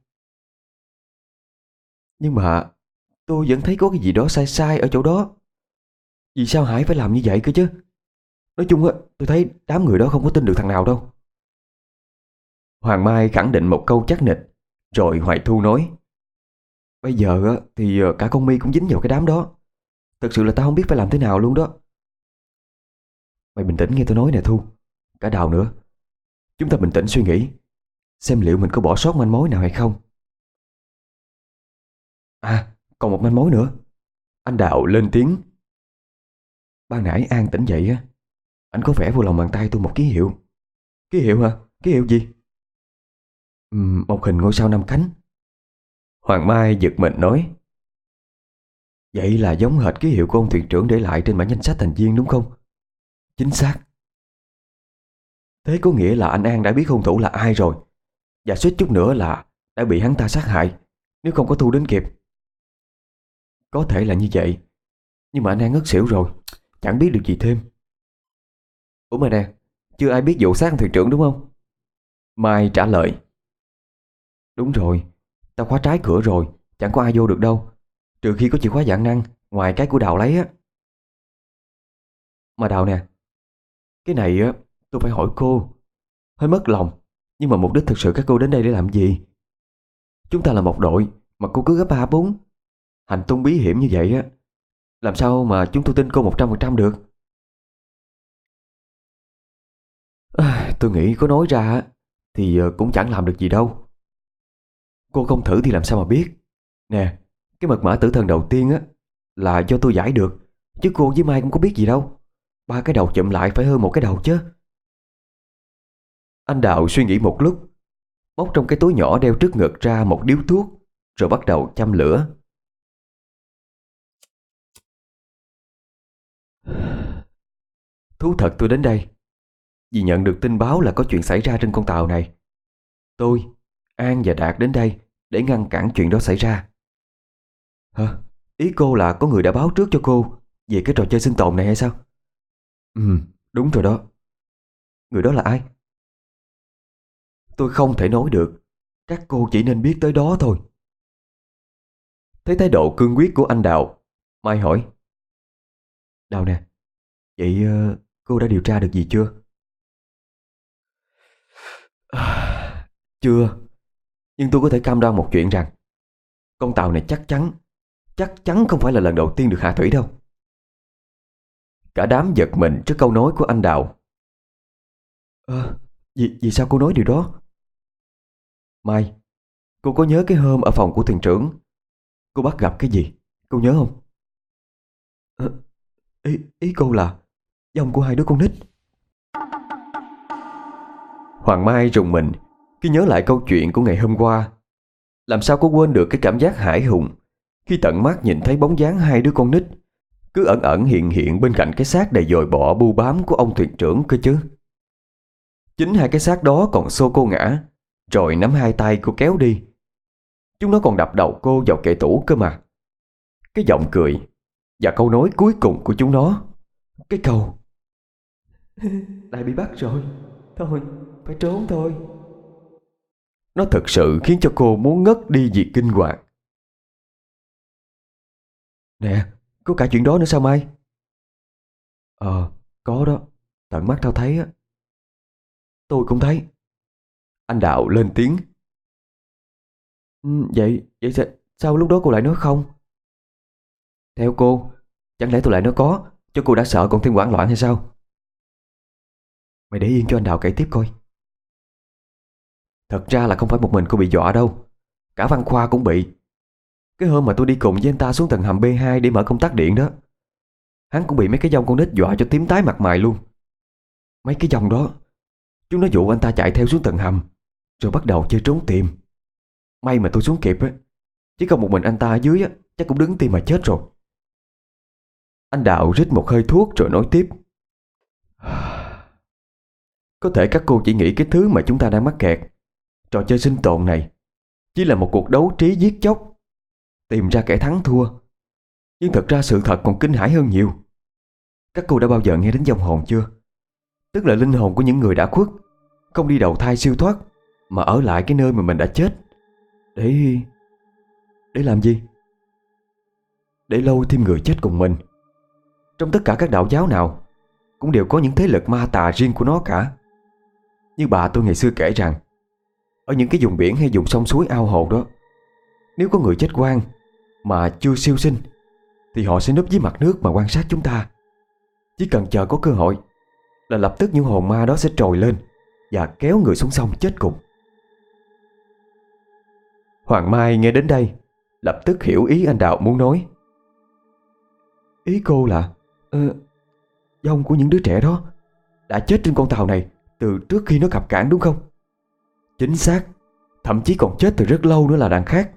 Nhưng mà tôi vẫn thấy có cái gì đó sai sai ở chỗ đó. Vì sao Hải phải làm như vậy cơ chứ? Nói chung á, tôi thấy đám người đó không có tin được thằng nào đâu. Hoàng Mai khẳng định một câu chắc nịch. Rồi Hoài Thu nói: Bây giờ á, thì cả con My cũng dính vào cái đám đó. Thật sự là tao không biết phải làm thế nào luôn đó. Mày bình tĩnh nghe tôi nói nè Thu. Cả Đào nữa. Chúng ta bình tĩnh suy nghĩ, xem liệu mình có bỏ sót manh mối nào hay không. À, còn một manh mối nữa. Anh Đạo lên tiếng: Ban nãy An tỉnh dậy á, anh có vẽ vô lòng bàn tay tôi một ký hiệu. Ký hiệu hả? Ký hiệu gì? Một hình ngôi sao 5 cánh. Hoàng Mai giật mình nói: Vậy là giống hệt ký hiệu của ông thuyền trưởng để lại trên bản danh sách thành viên đúng không? Chính xác. Thế có nghĩa là anh An đã biết hung thủ là ai rồi, và suýt chút nữa là đã bị hắn ta sát hại nếu không có Thu đến kịp. Có thể là như vậy, nhưng mà anh An ngất xỉu rồi, chẳng biết được gì thêm. Ủa mà nè, chưa ai biết vụ sát ông thuyền trưởng đúng không? Mai trả lời: Đúng rồi, tao khóa trái cửa rồi, chẳng có ai vô được đâu, trừ khi có chìa khóa vạn năng ngoài cái của Đào lấy á. Mà Đào nè, cái này á, tôi phải hỏi cô. Hơi mất lòng, nhưng mà mục đích thực sự các cô đến đây để làm gì? Chúng ta là một đội mà cô cứ gấp 3-4 hành tung bí hiểm như vậy á, làm sao mà chúng tôi tin cô 100% được? Tôi nghĩ có nói ra á, thì cũng chẳng làm được gì đâu. Cô không thử thì làm sao mà biết. Nè, cái mật mã tử thần đầu tiên á là do tôi giải được, chứ cô với Mai cũng có biết gì đâu. 3 cái đầu chụm lại phải hơn một cái đầu chứ. Anh Đạo suy nghĩ một lúc, móc trong cái túi nhỏ đeo trước ngực ra một điếu thuốc, rồi bắt đầu châm lửa. Thú thật tôi đến đây vì nhận được tin báo là có chuyện xảy ra trên con tàu này. Tôi, An và Đạt đến đây để ngăn cản chuyện đó xảy ra. Hả? Ý cô là có người đã báo trước cho cô về cái trò chơi sinh tồn này hay sao? Đúng rồi đó. Người đó là ai? Tôi không thể nói được, các cô chỉ nên biết tới đó thôi. Thấy thái độ cương quyết của anh Đạo, Mai hỏi: Đào nè, vậy cô đã điều tra được gì chưa? Chưa, nhưng tôi có thể cam đoan một chuyện rằng con tàu này chắc chắn không phải là lần đầu tiên được hạ thủy đâu. Cả đám giật mình trước câu nói của anh Đạo. Vì sao cô nói điều đó? Mai, cô có nhớ cái hôm ở phòng của thuyền trưởng cô bắt gặp cái gì? Cô nhớ không? Ý cô là dòng của hai đứa con nít. Hoàng Mai rùng mình khi nhớ lại câu chuyện của ngày hôm qua. Làm sao có quên được cái cảm giác hãi hùng khi tận mắt nhìn thấy bóng dáng hai đứa con nít cứ ẩn ẩn hiện hiện bên cạnh cái xác đầy dồi bọ bu bám của ông thuyền trưởng cơ chứ. Chính hai cái xác đó còn xô cô ngã, rồi nắm hai tay cô kéo đi. Chúng nó còn đập đầu cô vào kệ tủ cơ mà. Cái giọng cười và câu nói cuối cùng của chúng nó, cái câu lại bị bắt rồi, thôi phải trốn thôi, nó thực sự khiến cho cô muốn ngất đi vì kinh hoàng. Nè, có cả chuyện đó nữa sao Mai? Có đó, tận mắt tao thấy á. Tôi cũng thấy. Anh Đạo lên tiếng. Vậy sao lúc đó cô lại nói không? Theo cô, chẳng lẽ tôi lại nói có, cho cô đã sợ còn thêm hoảng loạn hay sao? Mày để yên cho anh Đạo kể tiếp coi. Thật ra là không phải một mình cô bị dọa đâu, cả Văn Khoa cũng bị. Cái hôm mà tôi đi cùng với anh ta xuống tầng hầm B2 để mở công tắc điện đó, hắn cũng bị mấy cái dòng con nít dọa cho tím tái mặt mày luôn. Mấy cái dòng đó, chúng nó dụ anh ta chạy theo xuống tầng hầm, rồi bắt đầu chơi trốn tìm. May mà tôi xuống kịp á, chứ không một mình anh ta ở dưới á, chắc cũng đứng tim mà chết rồi. Anh Đạo rít một hơi thuốc rồi nói tiếp. Có thể các cô chỉ nghĩ cái thứ mà chúng ta đang mắc kẹt, trò chơi sinh tồn này, chỉ là một cuộc đấu trí giết chóc, tìm ra kẻ thắng thua. Nhưng thật ra sự thật còn kinh hãi hơn nhiều. Các cô đã bao giờ nghe đến vong hồn chưa? Tức là linh hồn của những người đã khuất không đi đầu thai siêu thoát, mà ở lại cái nơi mà mình đã chết. Để làm gì? Để lôi thêm người chết cùng mình. Trong tất cả các đạo giáo nào cũng đều có những thế lực ma tà riêng của nó cả. Như bà tôi ngày xưa kể rằng, ở những cái vùng biển hay vùng sông suối ao hồ đó, nếu có người chết oan mà chưa siêu sinh thì họ sẽ núp dưới mặt nước mà quan sát chúng ta. Chỉ cần chờ có cơ hội là lập tức những hồn ma đó sẽ trồi lên và kéo người xuống sông chết cùng. Hoàng Mai nghe đến đây lập tức hiểu ý anh Đạo muốn nói. Ý cô là vong của những đứa trẻ đó đã chết trên con tàu này từ trước khi nó cập cảng đúng không? Chính xác. Thậm chí còn chết từ rất lâu nữa là đằng khác.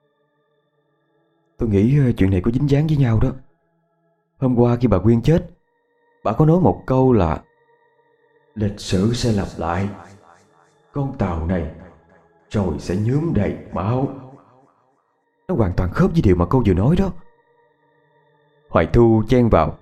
Tôi nghĩ chuyện này có dính dáng với nhau đó. Hôm qua khi bà Quyên chết, bà có nói một câu là lịch sử sẽ lặp lại. Con tàu này rồi sẽ nhuốm đầy máu. Nó hoàn toàn khớp với điều mà cô vừa nói đó. Hoài Thu chen vào.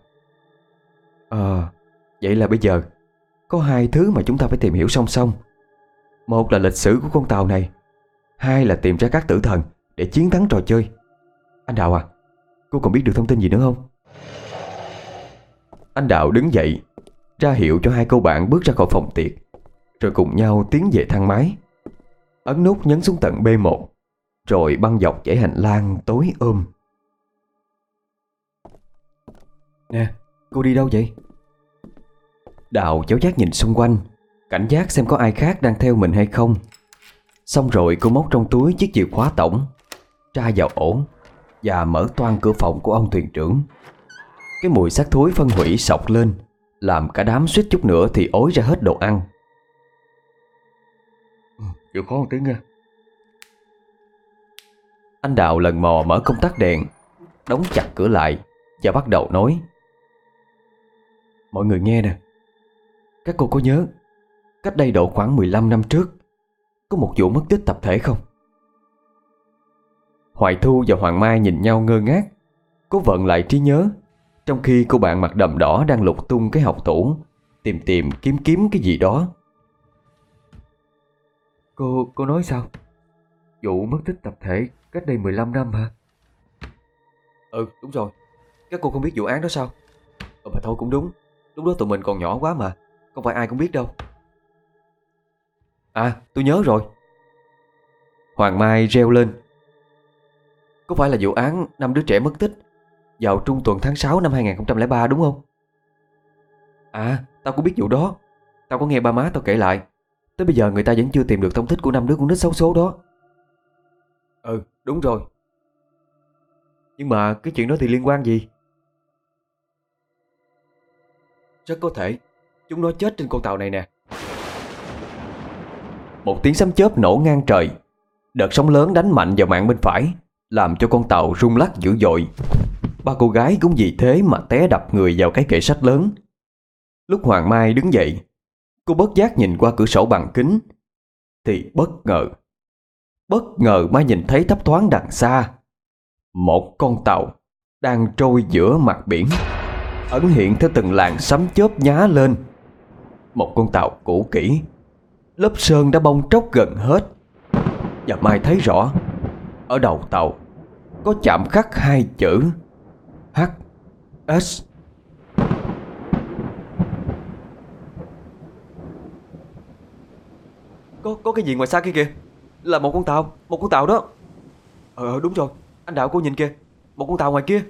Vậy là bây giờ có hai thứ mà chúng ta phải tìm hiểu song song. Một là lịch sử của con tàu này, hai là tìm ra các tử thần để chiến thắng trò chơi. Anh Đạo à, cô còn biết được thông tin gì nữa không? Anh Đạo đứng dậy, ra hiệu cho hai cô bạn bước ra khỏi phòng tiệc, rồi cùng nhau tiến về thang máy. Ấn nút nhấn xuống tận B1, rồi băng dọc dãy hành lang tối Nè, cô đi đâu vậy? Đạo cháu giác nhìn xung quanh, cảnh giác xem có ai khác đang theo mình hay không. Xong rồi cô móc trong túi chiếc chìa khóa tổng, tra vào ổ và mở toang cửa phòng của ông thuyền trưởng. Cái mùi xác thối phân hủy sộc lên, làm cả đám suýt chút nữa thì ối ra hết đồ ăn. Chịu khó một tiếng nha. Anh Đạo lần mò mở công tắc đèn, đóng chặt cửa lại và bắt đầu nói. Mọi người nghe nè, các cô có nhớ cách đây độ khoảng 15 năm trước có một vụ mất tích tập thể không? Hoài Thu và Hoàng Mai nhìn nhau ngơ ngác, cố vận lại trí nhớ, trong khi cô bạn mặc đầm đỏ đang lục tung cái học tủ, tìm kiếm cái gì đó. Cô nói sao? Vụ mất tích tập thể cách đây 15 năm hả? Ừ, đúng rồi. Các cô không biết vụ án đó sao? Mà thôi cũng đúng. Lúc đó tụi mình còn nhỏ quá mà, không phải ai cũng biết đâu. À, tôi nhớ rồi. Hoàng Mai reo lên. Có phải là vụ án 5 đứa trẻ mất tích vào trung tuần tháng 6 năm 2003 đúng không? À, tao cũng biết vụ đó. Tao có nghe ba má tao kể lại. Tới bây giờ người ta vẫn chưa tìm được tung tích của 5 đứa con nít xấu số đó. Ừ, đúng rồi. Nhưng mà cái chuyện đó thì liên quan gì? Rất có thể chúng nó chết trên con tàu này nè. Một tiếng sấm chớp nổ ngang trời. Đợt sóng lớn đánh mạnh vào mạn bên phải, làm cho con tàu rung lắc dữ dội. Ba cô gái cũng vì thế mà té đập người vào cái kệ sách lớn. Lúc Hoàng Mai đứng dậy, cô bất giác nhìn qua cửa sổ bằng kính, thì bất ngờ Mai nhìn thấy thấp thoáng đằng xa một con tàu đang trôi giữa mặt biển, ẩn hiện theo từng làn sấm chớp nhá lên. Một con tàu cũ kỹ, lớp sơn đã bong tróc gần hết. Và Mai thấy rõ, ở đầu tàu có chạm khắc hai chữ HS. Có cái gì ngoài xa kia kìa. Là một con tàu đó. Đúng rồi, anh Đạo cô nhìn kìa, một con tàu ngoài kia.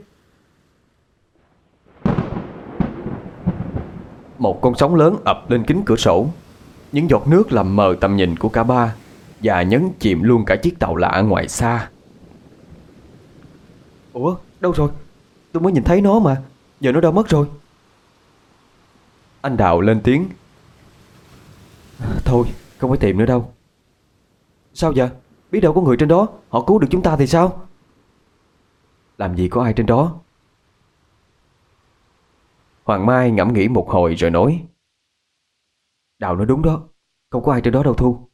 Một con sóng lớn ập lên kính cửa sổ. Những giọt nước làm mờ tầm nhìn của cả ba và nhấn chìm luôn cả chiếc tàu lạ ngoài xa. Ủa, đâu rồi? Tôi mới nhìn thấy nó mà, giờ nó đâu mất rồi? Anh Đạo lên tiếng. Thôi, không phải tìm nữa đâu. Sao vậy? Biết đâu có người trên đó, họ cứu được chúng ta thì sao? Làm gì có ai trên đó? Hoàng Mai ngẫm nghĩ một hồi rồi nói. Đạo nói đúng đó, không có ai trên đó đâu Thu.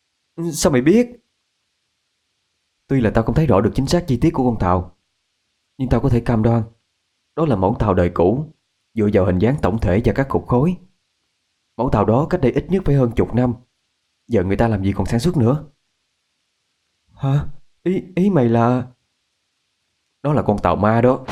Sao mày biết? Tuy là tao không thấy rõ được chính xác chi tiết của con tàu, Nhưng tao có thể cam đoan đó là mẫu tàu đời cũ, dựa vào hình dáng tổng thể và các cục khối. Mẫu tàu đó cách đây ít nhất phải hơn chục năm. Giờ người ta làm gì còn sản xuất nữa? Hả? Ý mày là... Đó là con tàu ma đó.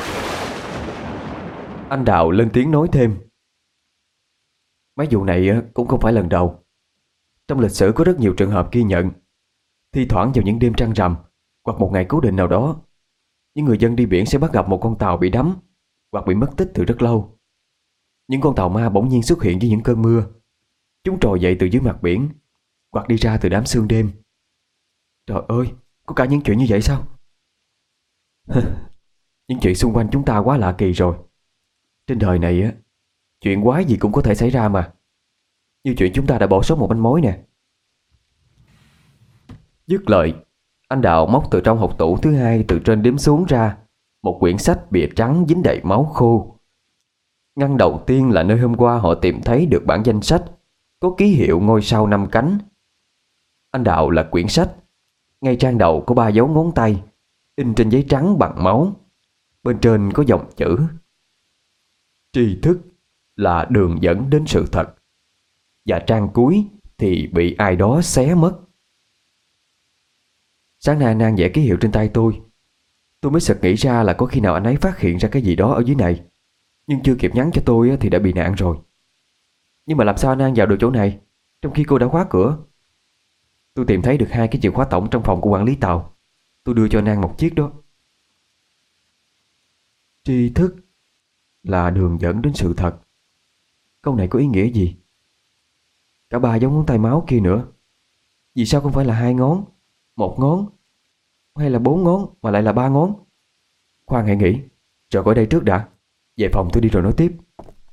Anh Đào lên tiếng nói thêm. Mấy vụ này cũng không phải lần đầu. Trong lịch sử có rất nhiều trường hợp ghi nhận. Thi thoảng vào những đêm trăng rằm hoặc một ngày cố định nào đó, những người dân đi biển sẽ bắt gặp một con tàu bị đắm hoặc bị mất tích từ rất lâu. Những con tàu ma bỗng nhiên xuất hiện với những cơn mưa. Chúng trồi dậy từ dưới mặt biển hoặc đi ra từ đám sương đêm. Trời ơi, có cả những chuyện như vậy sao? Những chuyện xung quanh chúng ta quá lạ kỳ rồi. Trên đời này á, chuyện quái gì cũng có thể xảy ra mà. Như chuyện chúng ta đã bỏ sót một manh mối nè. Dứt lời, anh Đạo móc từ trong hộc tủ thứ hai từ trên đếm xuống ra một quyển sách bìa trắng dính đầy máu khô. Ngăn đầu tiên là nơi hôm qua họ tìm thấy được bản danh sách có ký hiệu ngôi sao 5 cánh. Anh Đạo lật quyển sách. Ngay trang đầu có 3 dấu ngón tay in trên giấy trắng bằng máu. Bên trên có dòng chữ: tri thức là đường dẫn đến sự thật. Và trang cuối thì bị ai đó xé mất. Sáng nay anh An vẽ ký hiệu trên tay tôi mới sực nghĩ ra là có khi nào anh ấy phát hiện ra cái gì đó ở dưới này, nhưng chưa kịp nhắn cho tôi thì đã bị nạn rồi. Nhưng mà làm sao anh An vào được chỗ này trong khi cô đã khóa cửa? Tôi tìm thấy được 2 cái chìa khóa tổng trong phòng của quản lý tàu. Tôi đưa cho anh An một chiếc đó. Tri thức là đường dẫn đến sự thật. Câu này có ý nghĩa gì? Cả 3 dấu ngón tay máu kia nữa. Vì sao không phải là 2 ngón, 1 ngón, hay là 4 ngón mà lại là 3 ngón? Khoan, hãy nghĩ, rời khỏi đây trước đã. Về phòng tôi đi rồi nói tiếp.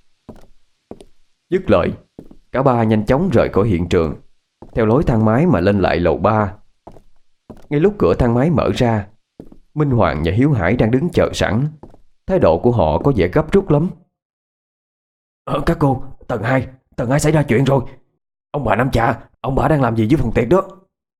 Dứt lời, cả 3 nhanh chóng rời khỏi hiện trường theo lối thang máy mà lên lại lầu 3. Ngay lúc cửa thang máy mở ra, Minh Hoàng và Hiếu Hải đang đứng chờ sẵn. Thái độ của họ có vẻ gấp rút lắm. Các cô, tầng 2 xảy ra chuyện rồi. Ông bà Năm Chà, ông bà đang làm gì dưới phòng tiệc đó?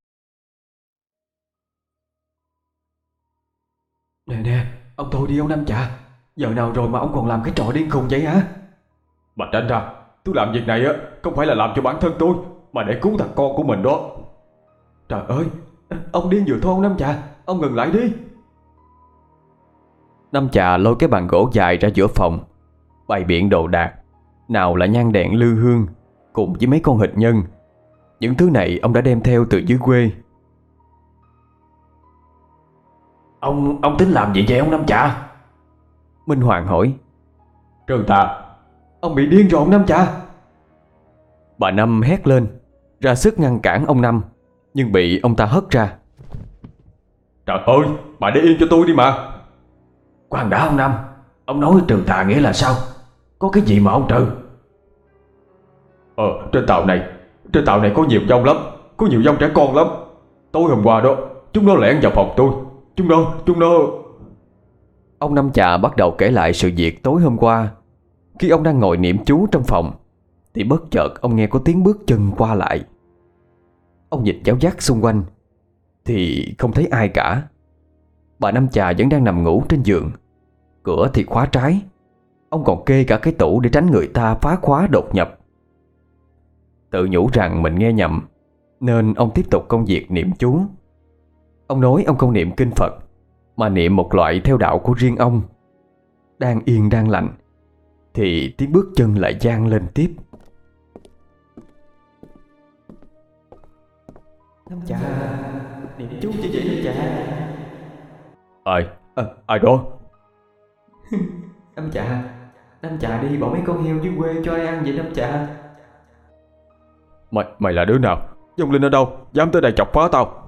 Nè, ông thôi đi ông Năm Chà. Giờ nào rồi mà ông còn làm cái trò điên khùng vậy hả? Mà tránh ra, tôi làm việc này á không phải là làm cho bản thân tôi, mà để cứu thằng con của mình đó. Trời ơi, ông điên vừa thôi ông Năm Chà. Ông ngừng lại đi. Năm Chà lôi cái bàn gỗ dài ra giữa phòng, bày biện đồ đạc. Nào là nhang đèn lư hương cùng với mấy con hịch nhân. Những thứ này ông đã đem theo từ dưới quê. Ông tính làm gì vậy ông Năm Chà? Minh Hoàng hỏi. Trương ta, ông bị điên rồi ông Năm Chà. Bà Năm hét lên, ra sức ngăn cản ông Năm, nhưng bị ông ta hất ra. Trời ơi, bà để yên cho tôi đi mà. Khoan đã ông Năm, ông nói Trừ Tà nghĩa là sao? Có cái gì mà ông Trừ? Trên tàu này có nhiều dông lắm, có nhiều dông trẻ con lắm. Tối hôm qua đó, chúng nó lẻn vào phòng tôi. Chúng nó... Ông Năm Chà bắt đầu kể lại sự việc tối hôm qua. Khi ông đang ngồi niệm chú trong phòng thì bất chợt ông nghe có tiếng bước chân qua lại. Ông nhìn giáo giác xung quanh thì không thấy ai cả. Bà Năm Chà vẫn đang nằm ngủ trên giường. Cửa thì khóa trái. Ông còn kê cả cái tủ để tránh người ta phá khóa đột nhập. Tự nhủ rằng mình nghe nhầm, nên ông tiếp tục công việc niệm chú. Ông nói ông không niệm kinh Phật, mà niệm một loại theo đạo của riêng ông. Đang yên đang lành thì tiếng bước chân lại vang lên tiếp. Năm Chà, niệm chú chứ vậy Năm Chà. Ai đó? Năm Chà đi bỏ mấy con heo dưới quê cho ai ăn vậy Năm Chà. Mày là đứa nào? Vong linh ở đâu? Dám tới đây chọc phá tao?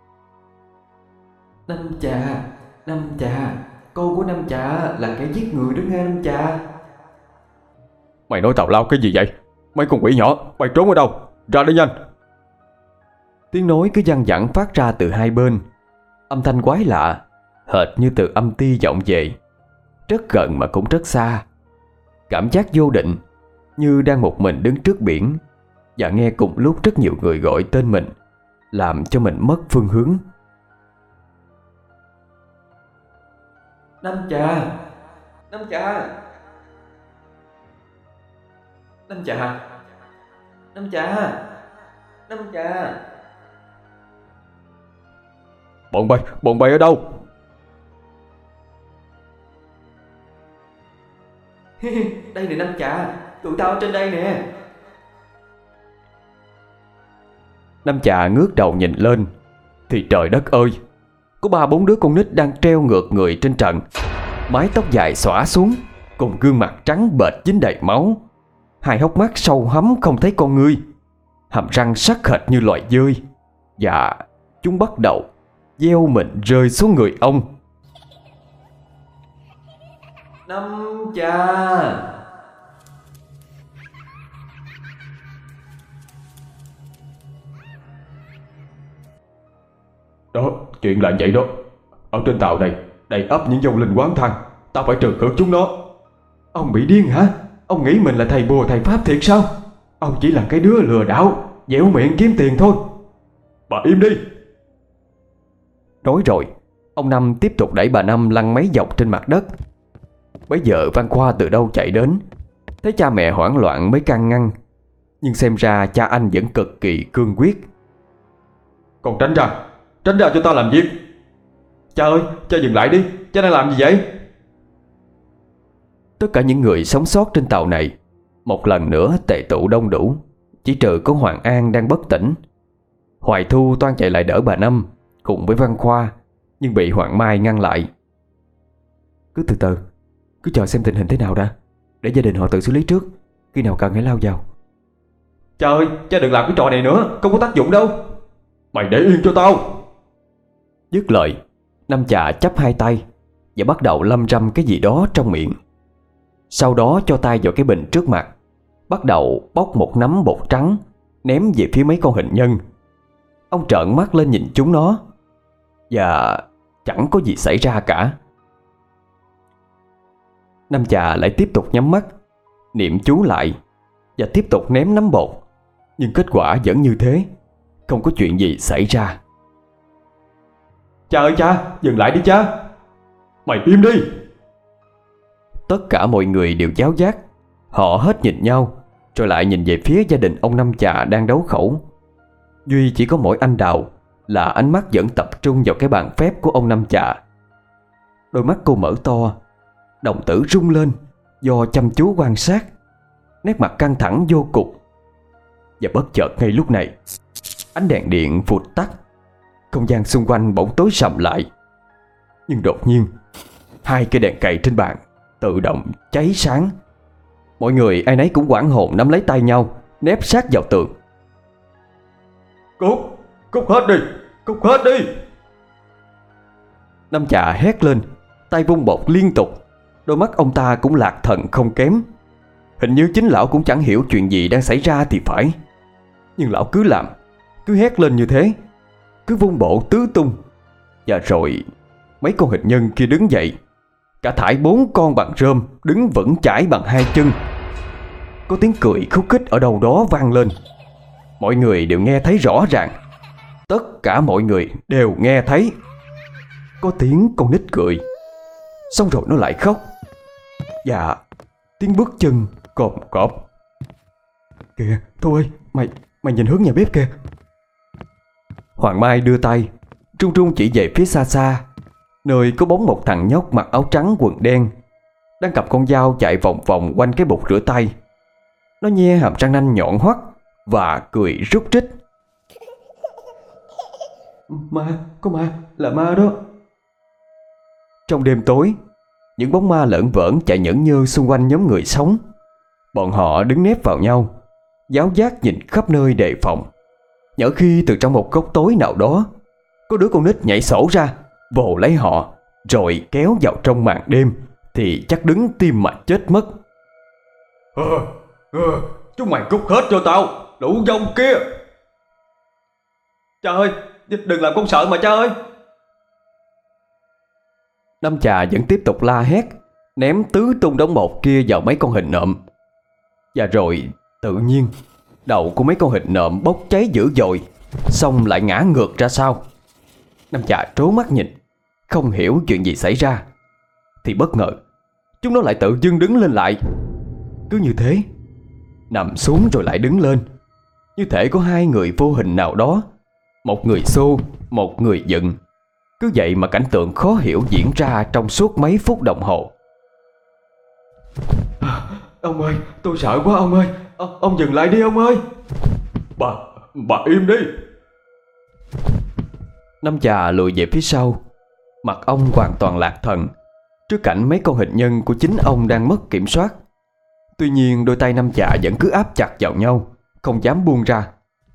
Năm Chà, cô của Năm Chà là kẻ giết người đó nghe Năm Chà. Mày nói tào lao cái gì vậy? Mấy con quỷ nhỏ, mày trốn ở đâu? Ra đây nhanh. Tiếng nói cứ văng vẳng phát ra từ hai bên. Âm thanh quái lạ, hệt như từ âm ti vọng về, rất gần mà cũng rất xa. Cảm giác vô định, như đang một mình đứng trước biển và nghe cùng lúc rất nhiều người gọi tên mình, làm cho mình mất phương hướng. Năm Trà, Năm Trà, Năm Trà, Năm Trà, Năm Trà. Bọn bay ở đâu? Đây nè Năm Trà, tụi tao ở trên đây nè. Năm Trà ngước đầu nhìn lên thì trời đất ơi, có 3-4 đứa con nít đang treo ngược người trên trần, mái tóc dài xõa xuống, cùng gương mặt trắng bệch dính đầy máu, hai hốc mắt sâu hắm không thấy con ngươi, hàm răng sắc hệt như loài dơi, và chúng bắt đầu gieo mình rơi xuống người ông. Năm Trà. Đó, chuyện là vậy đó. Ở trên tàu này đầy ắp những vong linh oán than. Tao phải trừng khử chúng nó. Ông bị điên hả? Ông nghĩ mình là thầy bùa thầy pháp thiệt sao? Ông chỉ là cái đứa lừa đảo, dẻo miệng kiếm tiền thôi. Bà im đi. Nói rồi, ông Năm tiếp tục đẩy bà Năm lăn mấy vòng trên mặt đất. Bấy giờ Văn Khoa từ đâu chạy đến, thấy cha mẹ hoảng loạn mới can ngăn, nhưng xem ra cha anh vẫn cực kỳ cương quyết. Còn tránh ra cho tao làm việc. Cha ơi, cha dừng lại đi. Cha đang làm gì vậy? Tất cả những người sống sót trên tàu này một lần nữa tề tụ đông đủ, chỉ trừ có Hoàng An đang bất tỉnh. Hoài Thu toan chạy lại đỡ bà Năm cùng với Văn Khoa, nhưng bị Hoàng Mai ngăn lại. Cứ từ từ, cứ chờ xem tình hình thế nào đã, để gia đình họ tự xử lý trước, khi nào cần hãy lao vào. Cha ơi, cha đừng làm cái trò này nữa, không có tác dụng đâu. Mày để yên cho tao. Dứt lời, Năm Trà chắp hai tay và bắt đầu lâm râm cái gì đó trong miệng. Sau đó cho tay vào cái bình trước mặt, bắt đầu bóc một nắm bột trắng ném về phía mấy con hình nhân. Ông trợn mắt lên nhìn chúng nó, và chẳng có gì xảy ra cả. Năm Trà lại tiếp tục nhắm mắt, niệm chú lại và tiếp tục ném nắm bột, nhưng kết quả vẫn như thế, không có chuyện gì xảy ra. Cha ơi cha, dừng lại đi cha. Mày im đi. Tất cả mọi người đều giáo giác. Họ hết nhìn nhau, rồi lại nhìn về phía gia đình ông Năm Trà đang đấu khẩu. Duy chỉ có mỗi anh Đào là ánh mắt vẫn tập trung vào cái bàn phép của ông Năm Trà. Đôi mắt cô mở to, đồng tử rung lên do chăm chú quan sát, nét mặt căng thẳng vô cùng. Và bất chợt ngay lúc này, ánh đèn điện vụt tắt, không gian xung quanh bỗng tối sầm lại. Nhưng đột nhiên, hai cây đèn cầy trên bàn tự động cháy sáng. Mọi người ai nấy cũng hoảng hồn nắm lấy tay nhau, nép sát vào tường. Cút hết đi. Năm Trà hét lên, tay vung bột liên tục. Đôi mắt ông ta cũng lạc thần không kém. Hình như chính lão cũng chẳng hiểu chuyện gì đang xảy ra thì phải. Nhưng lão cứ làm, cứ hét lên như thế, cứ vung bộ tứ tung. Và rồi mấy con hình nhân kia đứng dậy, cả thải 4 con bằng rơm đứng vững chãi bằng hai chân. Có tiếng cười khúc khích ở đâu đó vang lên. Mọi người đều nghe thấy rõ ràng. Tất cả mọi người đều nghe thấy. Có tiếng con nít cười, xong rồi nó lại khóc. Và tiếng bước chân cộp cộp. Kìa, Thu ơi, mày nhìn hướng nhà bếp kìa. Hoàng Mai đưa tay trung trung chỉ về phía xa xa, nơi có bóng một thằng nhóc mặc áo trắng quần đen, đang cầm con dao chạy vòng vòng quanh cái bột rửa tay. Nó nhe hàm răng nanh nhọn hoắt và cười rúc rích. Có ma, là ma đó. Trong đêm tối, những bóng ma lởn vởn chạy nhẫn nhơ xung quanh nhóm người sống. Bọn họ đứng nép vào nhau, giáo giác nhìn khắp nơi đề phòng. Nhỡ khi từ trong một góc tối nào đó, có đứa con nít nhảy sổ ra, vồ lấy họ, rồi kéo vào trong màn đêm, thì chắc đứng tim mạch chết mất. Chúng mày cút hết cho tao, lũ vong kia. Cha ơi, đừng làm con sợ mà cha ơi. Năm Trà vẫn tiếp tục la hét, ném tứ tung đống bột kia vào mấy con hình nộm. Và rồi tự nhiên đầu của mấy con hình nộm bốc cháy dữ dội, xong lại ngã ngược ra sau. Năm Trà trố mắt nhìn, không hiểu chuyện gì xảy ra. thì bất ngờ chúng nó lại tự dưng đứng lên lại. Cứ như thế, nằm xuống rồi lại đứng lên, như thể có hai người vô hình nào đó, một người xô, một người dựng. Cứ vậy mà cảnh tượng khó hiểu diễn ra trong suốt mấy phút đồng hồ. Ông ơi, tôi sợ quá ông ơi. Ông dừng lại đi ông ơi. Bà im đi. Năm chà lùi về phía sau, mặt ông hoàn toàn lạc thần trước cảnh mấy con hình nhân của chính ông đang mất kiểm soát. Tuy nhiên đôi tay năm chà vẫn cứ áp chặt vào nhau, không dám buông ra.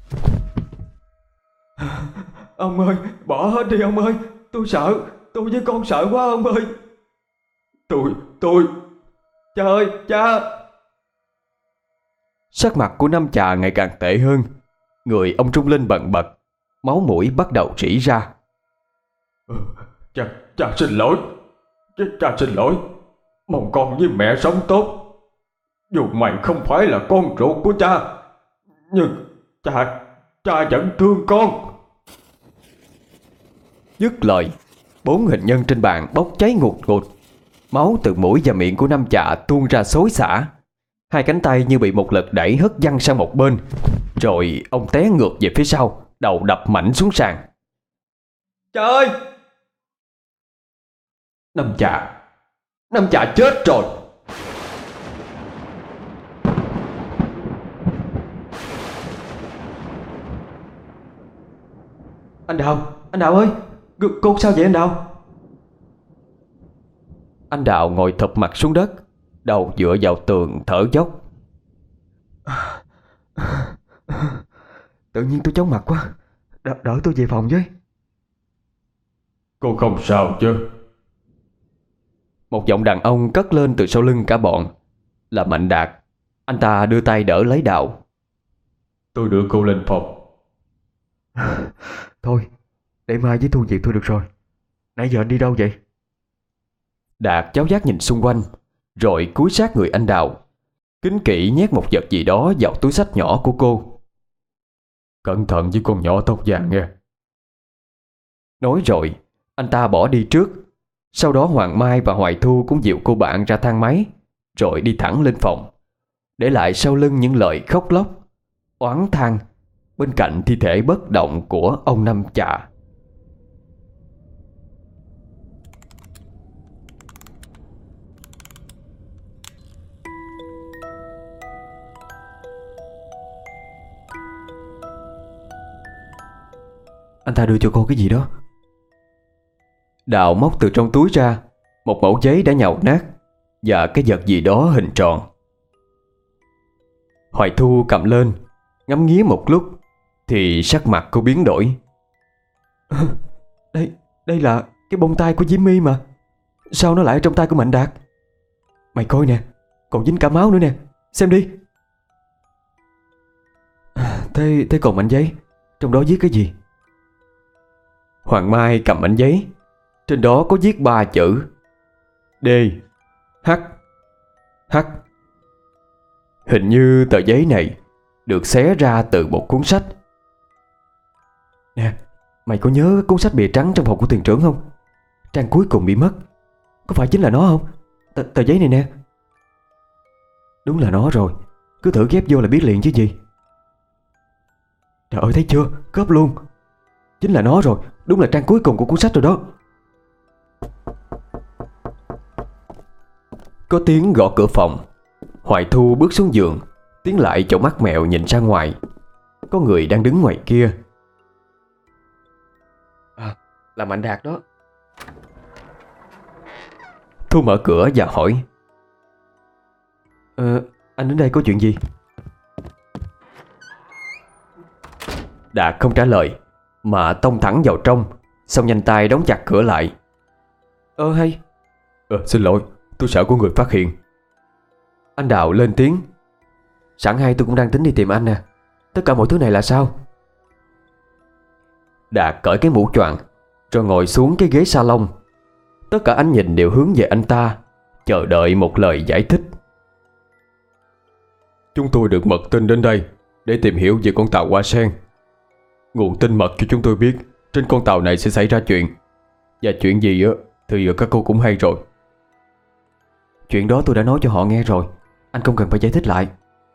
Ông ơi, bỏ hết đi ông ơi. Tôi sợ, tôi với con sợ quá ông ơi. Tôi Cha ơi, cha. Sắc mặt của năm chà ngày càng tệ hơn. Người ông trung lên bần bật, máu mũi bắt đầu rỉ ra. Cha xin lỗi. Cha xin lỗi. Mong con với mẹ sống tốt. Dù mày không phải là con ruột của cha, nhưng cha vẫn thương con. Dứt lời, 4 hình nhân trên bàn bốc cháy ngùn ngụt. Máu từ mũi và miệng của năm chà tuôn ra xối xả. Hai cánh tay như bị một lực đẩy hất văng sang một bên. Rồi ông té ngược về phía sau, đầu đập mạnh xuống sàn. Cha ơi! Năm chà chết rồi. Anh Đào ơi, cô sao vậy anh Đào? Anh Đạo ngồi thụp mặt xuống đất, đầu dựa vào tường thở dốc. Tự nhiên tôi chóng mặt quá. Đỡ tôi về phòng với. Cô không sao chứ? Một giọng đàn ông cất lên từ sau lưng cả bọn. Là Mạnh Đạt. Anh ta đưa tay đỡ lấy Đạo. Tôi đưa cô lên phòng. Thôi, để mai với Thu việc tôi được rồi. Nãy giờ anh đi đâu vậy? Đạt giáo giác nhìn xung quanh, rồi cúi sát người anh Đào, kính kỵ nhét một vật gì đó vào túi xách nhỏ của cô. Cẩn thận với con nhỏ tóc vàng nghe. Nói rồi, anh ta bỏ đi trước. Sau đó Hoàng Mai và Hoài Thu cũng dìu cô bạn ra thang máy, rồi đi thẳng lên phòng, để lại sau lưng những lời khóc lóc, oán than, bên cạnh thi thể bất động của ông Năm Chà. Anh ta đưa cho cô cái gì đó. Đào móc từ trong túi ra một mẩu giấy đã nhàu nát và cái vật gì đó hình tròn. Hoài Thu cầm lên, ngắm nghía một lúc thì sắc mặt cô biến đổi. Đây là cái bông tai của Jimmy mà. Sao nó lại ở trong tay của Mạnh Đạt? Mày coi nè, còn dính cả máu nữa nè. Xem đi. Thế còn mảnh giấy, trong đó viết cái gì? Hoàng Mai cầm mảnh giấy. Trên đó có viết 3 chữ: D H H. Hình như tờ giấy này được xé ra từ một cuốn sách. Nè, mày có nhớ cuốn sách bìa trắng trong phòng của thuyền trưởng không? Trang cuối cùng bị mất. Có phải chính là nó không? Tờ giấy này nè. Đúng là nó rồi. Cứ thử ghép vô là biết liền chứ gì. Trời ơi, thấy chưa? Khớp luôn. Chính là nó rồi. Đúng là trang cuối cùng của cuốn sách rồi đó. Có tiếng gõ cửa phòng. Hoài Thu bước xuống giường, tiến lại chỗ mắt mèo nhìn ra ngoài. Có người đang đứng ngoài kia. Là Mạnh Đạt đó. Thu mở cửa và hỏi: Anh đến đây có chuyện gì? Đạt không trả lời mà tông thẳng vào trong, xong nhanh tay đóng chặt cửa lại. Hay. Xin lỗi, tôi sợ có người phát hiện. Anh Đào lên tiếng: Sẵn hay tôi cũng đang tính đi tìm anh nè. Tất cả mọi thứ này là sao? Đạt cởi cái mũ choàng rồi ngồi xuống cái ghế salon. Tất cả ánh nhìn đều hướng về anh ta, chờ đợi một lời giải thích. Chúng tôi được mật tin đến đây để tìm hiểu về con tàu Hoa Sen. Nguồn tin mật cho chúng tôi biết trên con tàu này sẽ xảy ra chuyện. Và chuyện gì thì các cô cũng hay rồi. Chuyện đó tôi đã nói cho họ nghe rồi, anh không cần phải giải thích lại.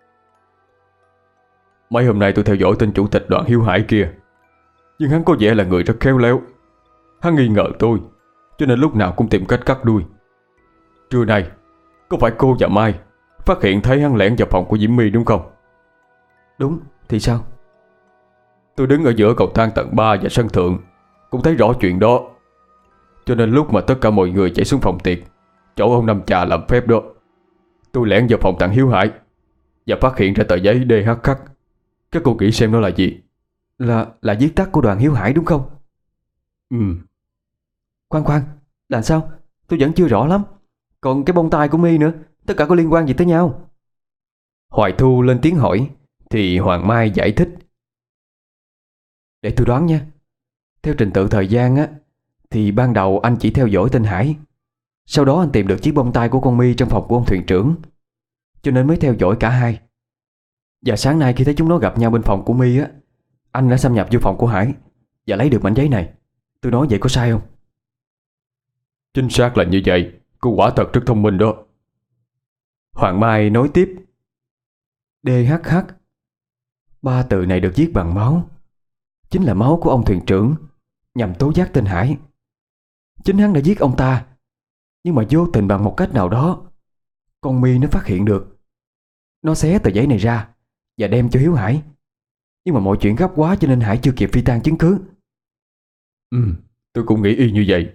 Mấy hôm nay tôi theo dõi tên chủ tịch Đoàn Hiếu Hải kia, nhưng hắn có vẻ là người rất khéo léo. Hắn nghi ngờ tôi, cho nên lúc nào cũng tìm cách cắt đuôi. Trưa nay có phải cô và Mai phát hiện thấy hắn lẻn vào phòng của Diễm My đúng không? Đúng, thì sao? Tôi đứng ở giữa cầu thang tầng 3 và sân thượng, cũng thấy rõ chuyện đó. Cho nên lúc mà tất cả mọi người chạy xuống phòng tiệc, chỗ ông Năm Trà làm phép đó, tôi lẻn vào phòng thằng Hiếu Hải và phát hiện ra tờ giấy DHH. Các cô nghĩ xem nó là gì? Là viết tắt của Đoàn Hiếu Hải đúng không? Ừ. Khoan, là sao? Tôi vẫn chưa rõ lắm. Còn cái bông tai của My nữa, tất cả có liên quan gì tới nhau? Hoài Thu lên tiếng hỏi, thì Hoàng Mai giải thích. Để tôi đoán nha. Theo trình tự thời gian á, thì ban đầu anh chỉ theo dõi tên Hải. Sau đó anh tìm được chiếc bông tai của con My trong phòng của ông thuyền trưởng, cho nên mới theo dõi cả hai. Và sáng nay khi thấy chúng nó gặp nhau bên phòng của My á, anh đã xâm nhập vô phòng của Hải và lấy được mảnh giấy này. Tôi nói vậy có sai không? Chính xác là như vậy. Cô quả thật rất thông minh đó. Hoàng Mai nói tiếp. DHH, 3 từ này được viết bằng máu, chính là máu của ông thuyền trưởng, nhằm tố giác tên Hải. Chính hắn đã giết ông ta, nhưng mà vô tình bằng một cách nào đó, con My nó phát hiện được. Nó xé tờ giấy này ra và đem cho Hiếu Hải. Nhưng mà mọi chuyện gấp quá cho nên Hải chưa kịp phi tang chứng cứ. Tôi cũng nghĩ y như vậy.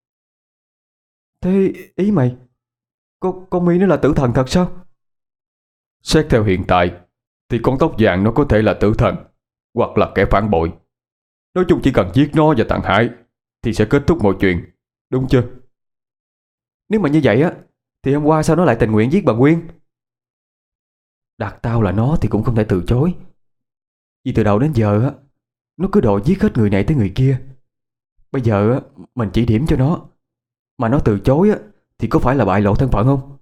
Thế ý mày, con My nó là tử thần thật sao? Xét theo hiện tại thì con tóc vàng nó có thể là tử thần hoặc là kẻ phản bội. Nói chung chỉ cần giết nó và thằng Hải thì sẽ kết thúc mọi chuyện, đúng chưa? Nếu mà như vậy á, thì hôm qua sao nó lại tình nguyện giết bà Nguyên? Đặt tao là nó thì cũng không thể từ chối. Vì từ đầu đến giờ á, nó cứ đòi giết hết người này tới người kia. Bây giờ á, mình chỉ điểm cho nó, mà nó từ chối á, thì có phải là bại lộ thân phận không?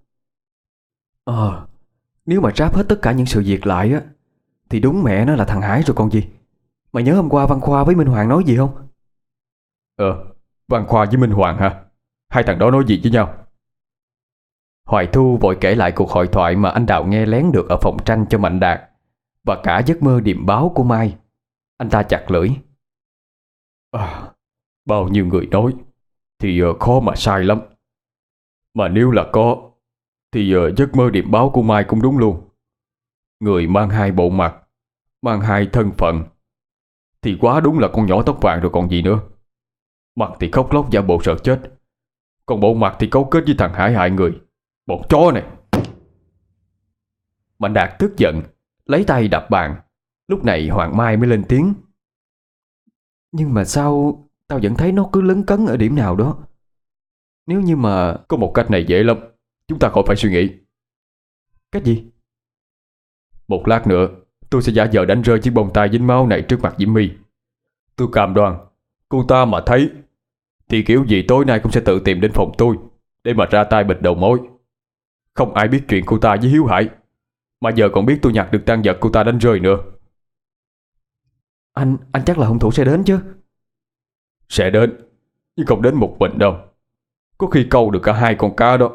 Nếu mà ráp hết tất cả những sự việc lại á, thì đúng mẹ nó là thằng Hải rồi còn gì. Mày nhớ hôm qua Văn Khoa với Minh Hoàng nói gì không? Văn Khoa với Minh Hoàng hả? Hai thằng đó nói gì với nhau? Hoài Thu vội kể lại cuộc hội thoại mà anh Đào nghe lén được ở phòng tranh cho Mạnh Đạt, và cả giấc mơ điềm báo của Mai. Anh ta chặt lưỡi. Bao nhiêu người nói thì khó mà sai lắm. Mà nếu là có thì giấc mơ điềm báo của Mai cũng đúng luôn. Người mang hai bộ mặt, mang hai thân phận, thì quá đúng là con nhỏ tóc vàng rồi còn gì nữa. Mặt thì khóc lóc giả bộ sợ chết, còn bộ mặt thì cấu kết với thằng Hải hại người. Bọn chó này. Mạnh Đạt tức giận, lấy tay đập bàn. Lúc này Hoàng Mai mới lên tiếng. Nhưng mà sao tao vẫn thấy nó cứ lấn cấn ở điểm nào đó. Nếu như mà... Có một cách này dễ lắm, chúng ta khỏi phải suy nghĩ. Cách gì? Một lát nữa tôi sẽ giả vờ đánh rơi chiếc bông tai dính máu này trước mặt Diễm My. Tôi cam đoan cô ta mà thấy thì kiểu gì tối nay cũng sẽ tự tìm đến phòng tôi để mà ra tay bịt đầu mối. Không ai biết chuyện cô ta với Hiếu Hải, mà giờ còn biết tôi nhặt được tang vật cô ta đánh rơi nữa. Anh chắc là hung thủ sẽ đến chứ? Sẽ đến, nhưng không đến một mình đâu. Có khi câu được cả hai con cá đó.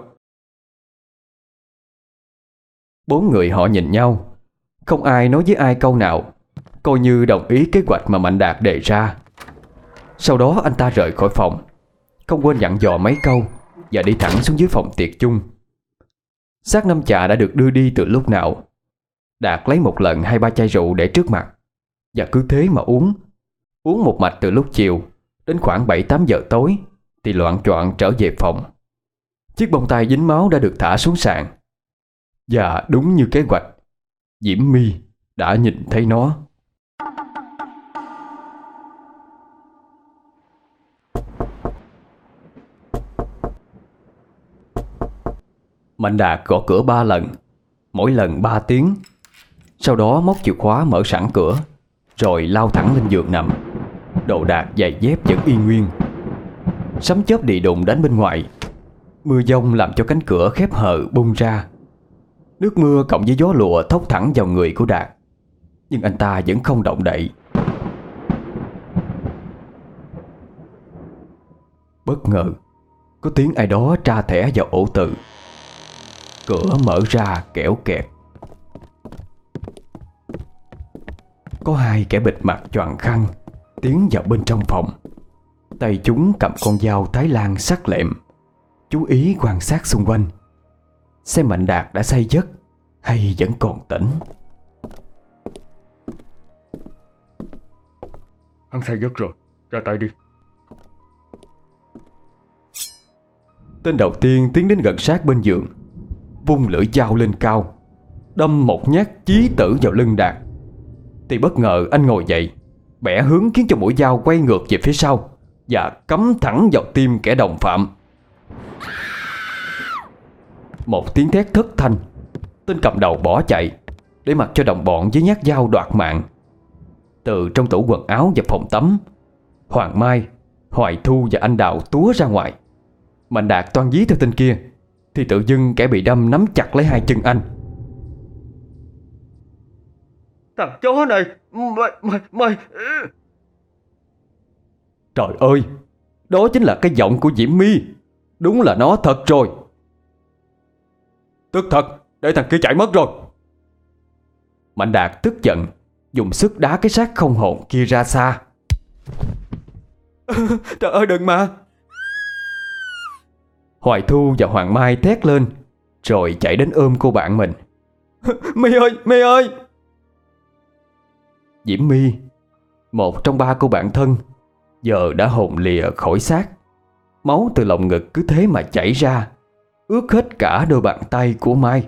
4 người họ nhìn nhau, không ai nói với ai câu nào, coi như đồng ý kế hoạch mà Mạnh Đạt đề ra. Sau đó anh ta rời khỏi phòng, không quên dặn dò mấy câu, và đi thẳng xuống dưới phòng tiệc chung. Xác Năm Trà đã được đưa đi từ lúc nào. Đạt lấy một lần 2-3 chai rượu để trước mặt, và cứ thế mà uống một mạch từ lúc chiều đến khoảng 7-8 giờ tối thì loạng choạng trở về phòng. Chiếc bông tai dính máu đã được thả xuống sàn, và đúng như kế hoạch, Diễm My đã nhìn thấy nó. Mạnh Đạt gõ cửa 3 lần, mỗi lần 3 tiếng. Sau đó móc chìa khóa mở sẵn cửa, rồi lao thẳng lên giường nằm. Đồ đạc giày dép vẫn y nguyên. Sấm chớp đi đùng đánh bên ngoài. Mưa giông làm cho cánh cửa khép hờ bung ra. Nước mưa cộng với gió lùa thốc thẳng vào người của Đạt, nhưng anh ta vẫn không động đậy. Bất ngờ có tiếng ai đó tra thẻ vào ổ tự. Cửa mở ra kẽo kẹt. Có hai kẻ bịt mặt choàng khăn tiến vào bên trong phòng. Tay chúng cầm con dao Thái Lan sắc lẹm, chú ý quan sát xung quanh, xem Mạnh Đạt đã say giấc hay vẫn còn tỉnh. Hắn say giấc rồi, ra tay đi. Tên đầu tiên tiến đến gần sát bên giường, vung lưỡi dao lên cao, đâm một nhát chí tử vào lưng Đạt. Thì bất ngờ anh ngồi dậy, bẻ hướng khiến cho mũi dao quay ngược về phía sau và cắm thẳng vào tim kẻ đồng phạm. Một tiếng thét thất thanh, tên cầm đầu bỏ chạy để mặc cho đồng bọn với nhát dao đoạt mạng. Từ trong tủ quần áo và phòng tắm, Hoàng Mai, Hoài Thu và anh Đào túa ra ngoài. Mạnh Đạt toan dí theo tên kia thì tự dưng kẻ bị đâm nắm chặt lấy hai chân anh. Thằng chó này, mày... Trời ơi, đó chính là cái giọng của Diễm My. Đúng là nó thật rồi. Tức thật, để thằng kia chạy mất rồi. Mạnh Đạt tức giận, dùng sức đá cái xác không hồn kia ra xa. Trời ơi đừng mà. Hoài Thu và Hoàng Mai thét lên, rồi chạy đến ôm cô bạn mình. My ơi, My ơi. Diễm My, một trong ba cô bạn thân, giờ đã hồn lìa khỏi xác. Máu từ lồng ngực cứ thế mà chảy ra, ướt hết cả đôi bàn tay của Mai.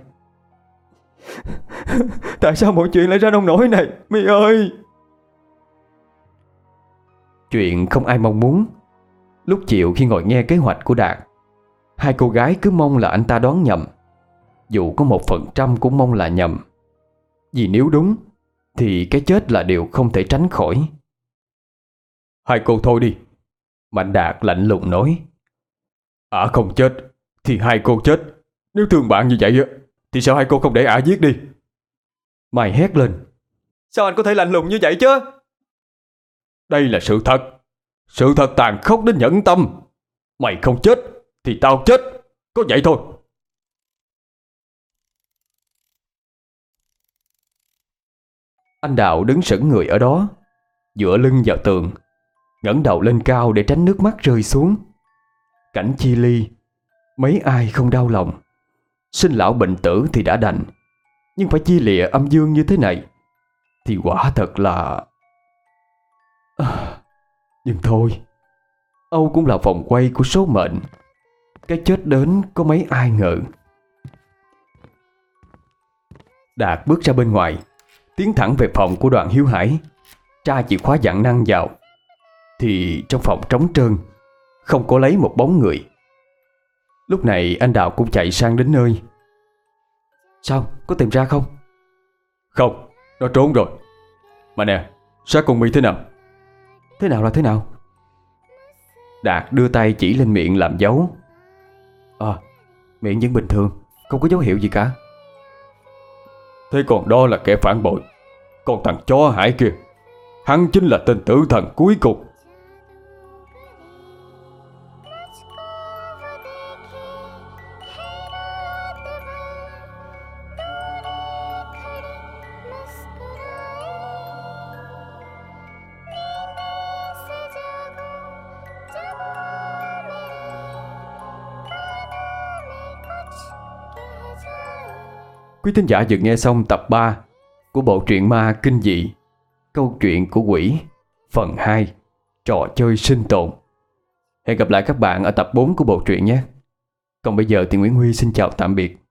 Tại sao mọi chuyện lại ra nông nỗi này, My ơi? Chuyện không ai mong muốn. Lúc chiều khi ngồi nghe kế hoạch của Đạt, hai cô gái cứ mong là anh ta đoán nhầm. Dù có 1% cũng mong là nhầm. Vì nếu đúng thì cái chết là điều không thể tránh khỏi. Hai cô thôi đi. Mạnh Đạt lạnh lùng nói. Không chết thì hai cô chết. Nếu thương bạn như vậy thì sao hai cô không để giết đi? Mai hét lên. Sao anh có thể lạnh lùng như vậy chứ? Đây là sự thật. Sự thật tàn khốc đến nhẫn tâm. Mày không chết thì tao chết. Có vậy thôi. Anh Đạo đứng sững người ở đó, dựa lưng vào tường, ngẩng đầu lên cao để tránh nước mắt rơi xuống. Cảnh chia ly, mấy ai không đau lòng. Sinh lão bệnh tử thì đã đành, nhưng phải chia lìa âm dương như thế này thì quả thật là... Nhưng thôi, Âu cũng là vòng quay của số mệnh. Cái chết đến có mấy ai ngờ. Đạt bước ra bên ngoài, tiến thẳng về phòng của Đoàn Hiếu Hải, tra chìa khóa dạng năng vào. Thì trong phòng trống trơn, không có lấy một bóng người. Lúc này anh Đào cũng chạy sang đến nơi. Sao, có tìm ra không? Không, nó trốn rồi. Mà nè, xác con My thế nào? Thế nào là thế nào? Đạt đưa tay chỉ lên miệng làm dấu. Miệng vẫn bình thường, không có dấu hiệu gì cả. Thế còn đó là kẻ phản bội. Còn thằng chó Hải kia, hắn chính là tên tử thần cuối cùng. Quý thính giả vừa nghe xong tập 3 của bộ truyện ma kinh dị Câu chuyện của quỷ phần 2, trò chơi sinh tồn. Hẹn gặp lại các bạn ở tập 4 của bộ truyện nhé. Còn bây giờ thì Nguyễn Huy xin chào tạm biệt.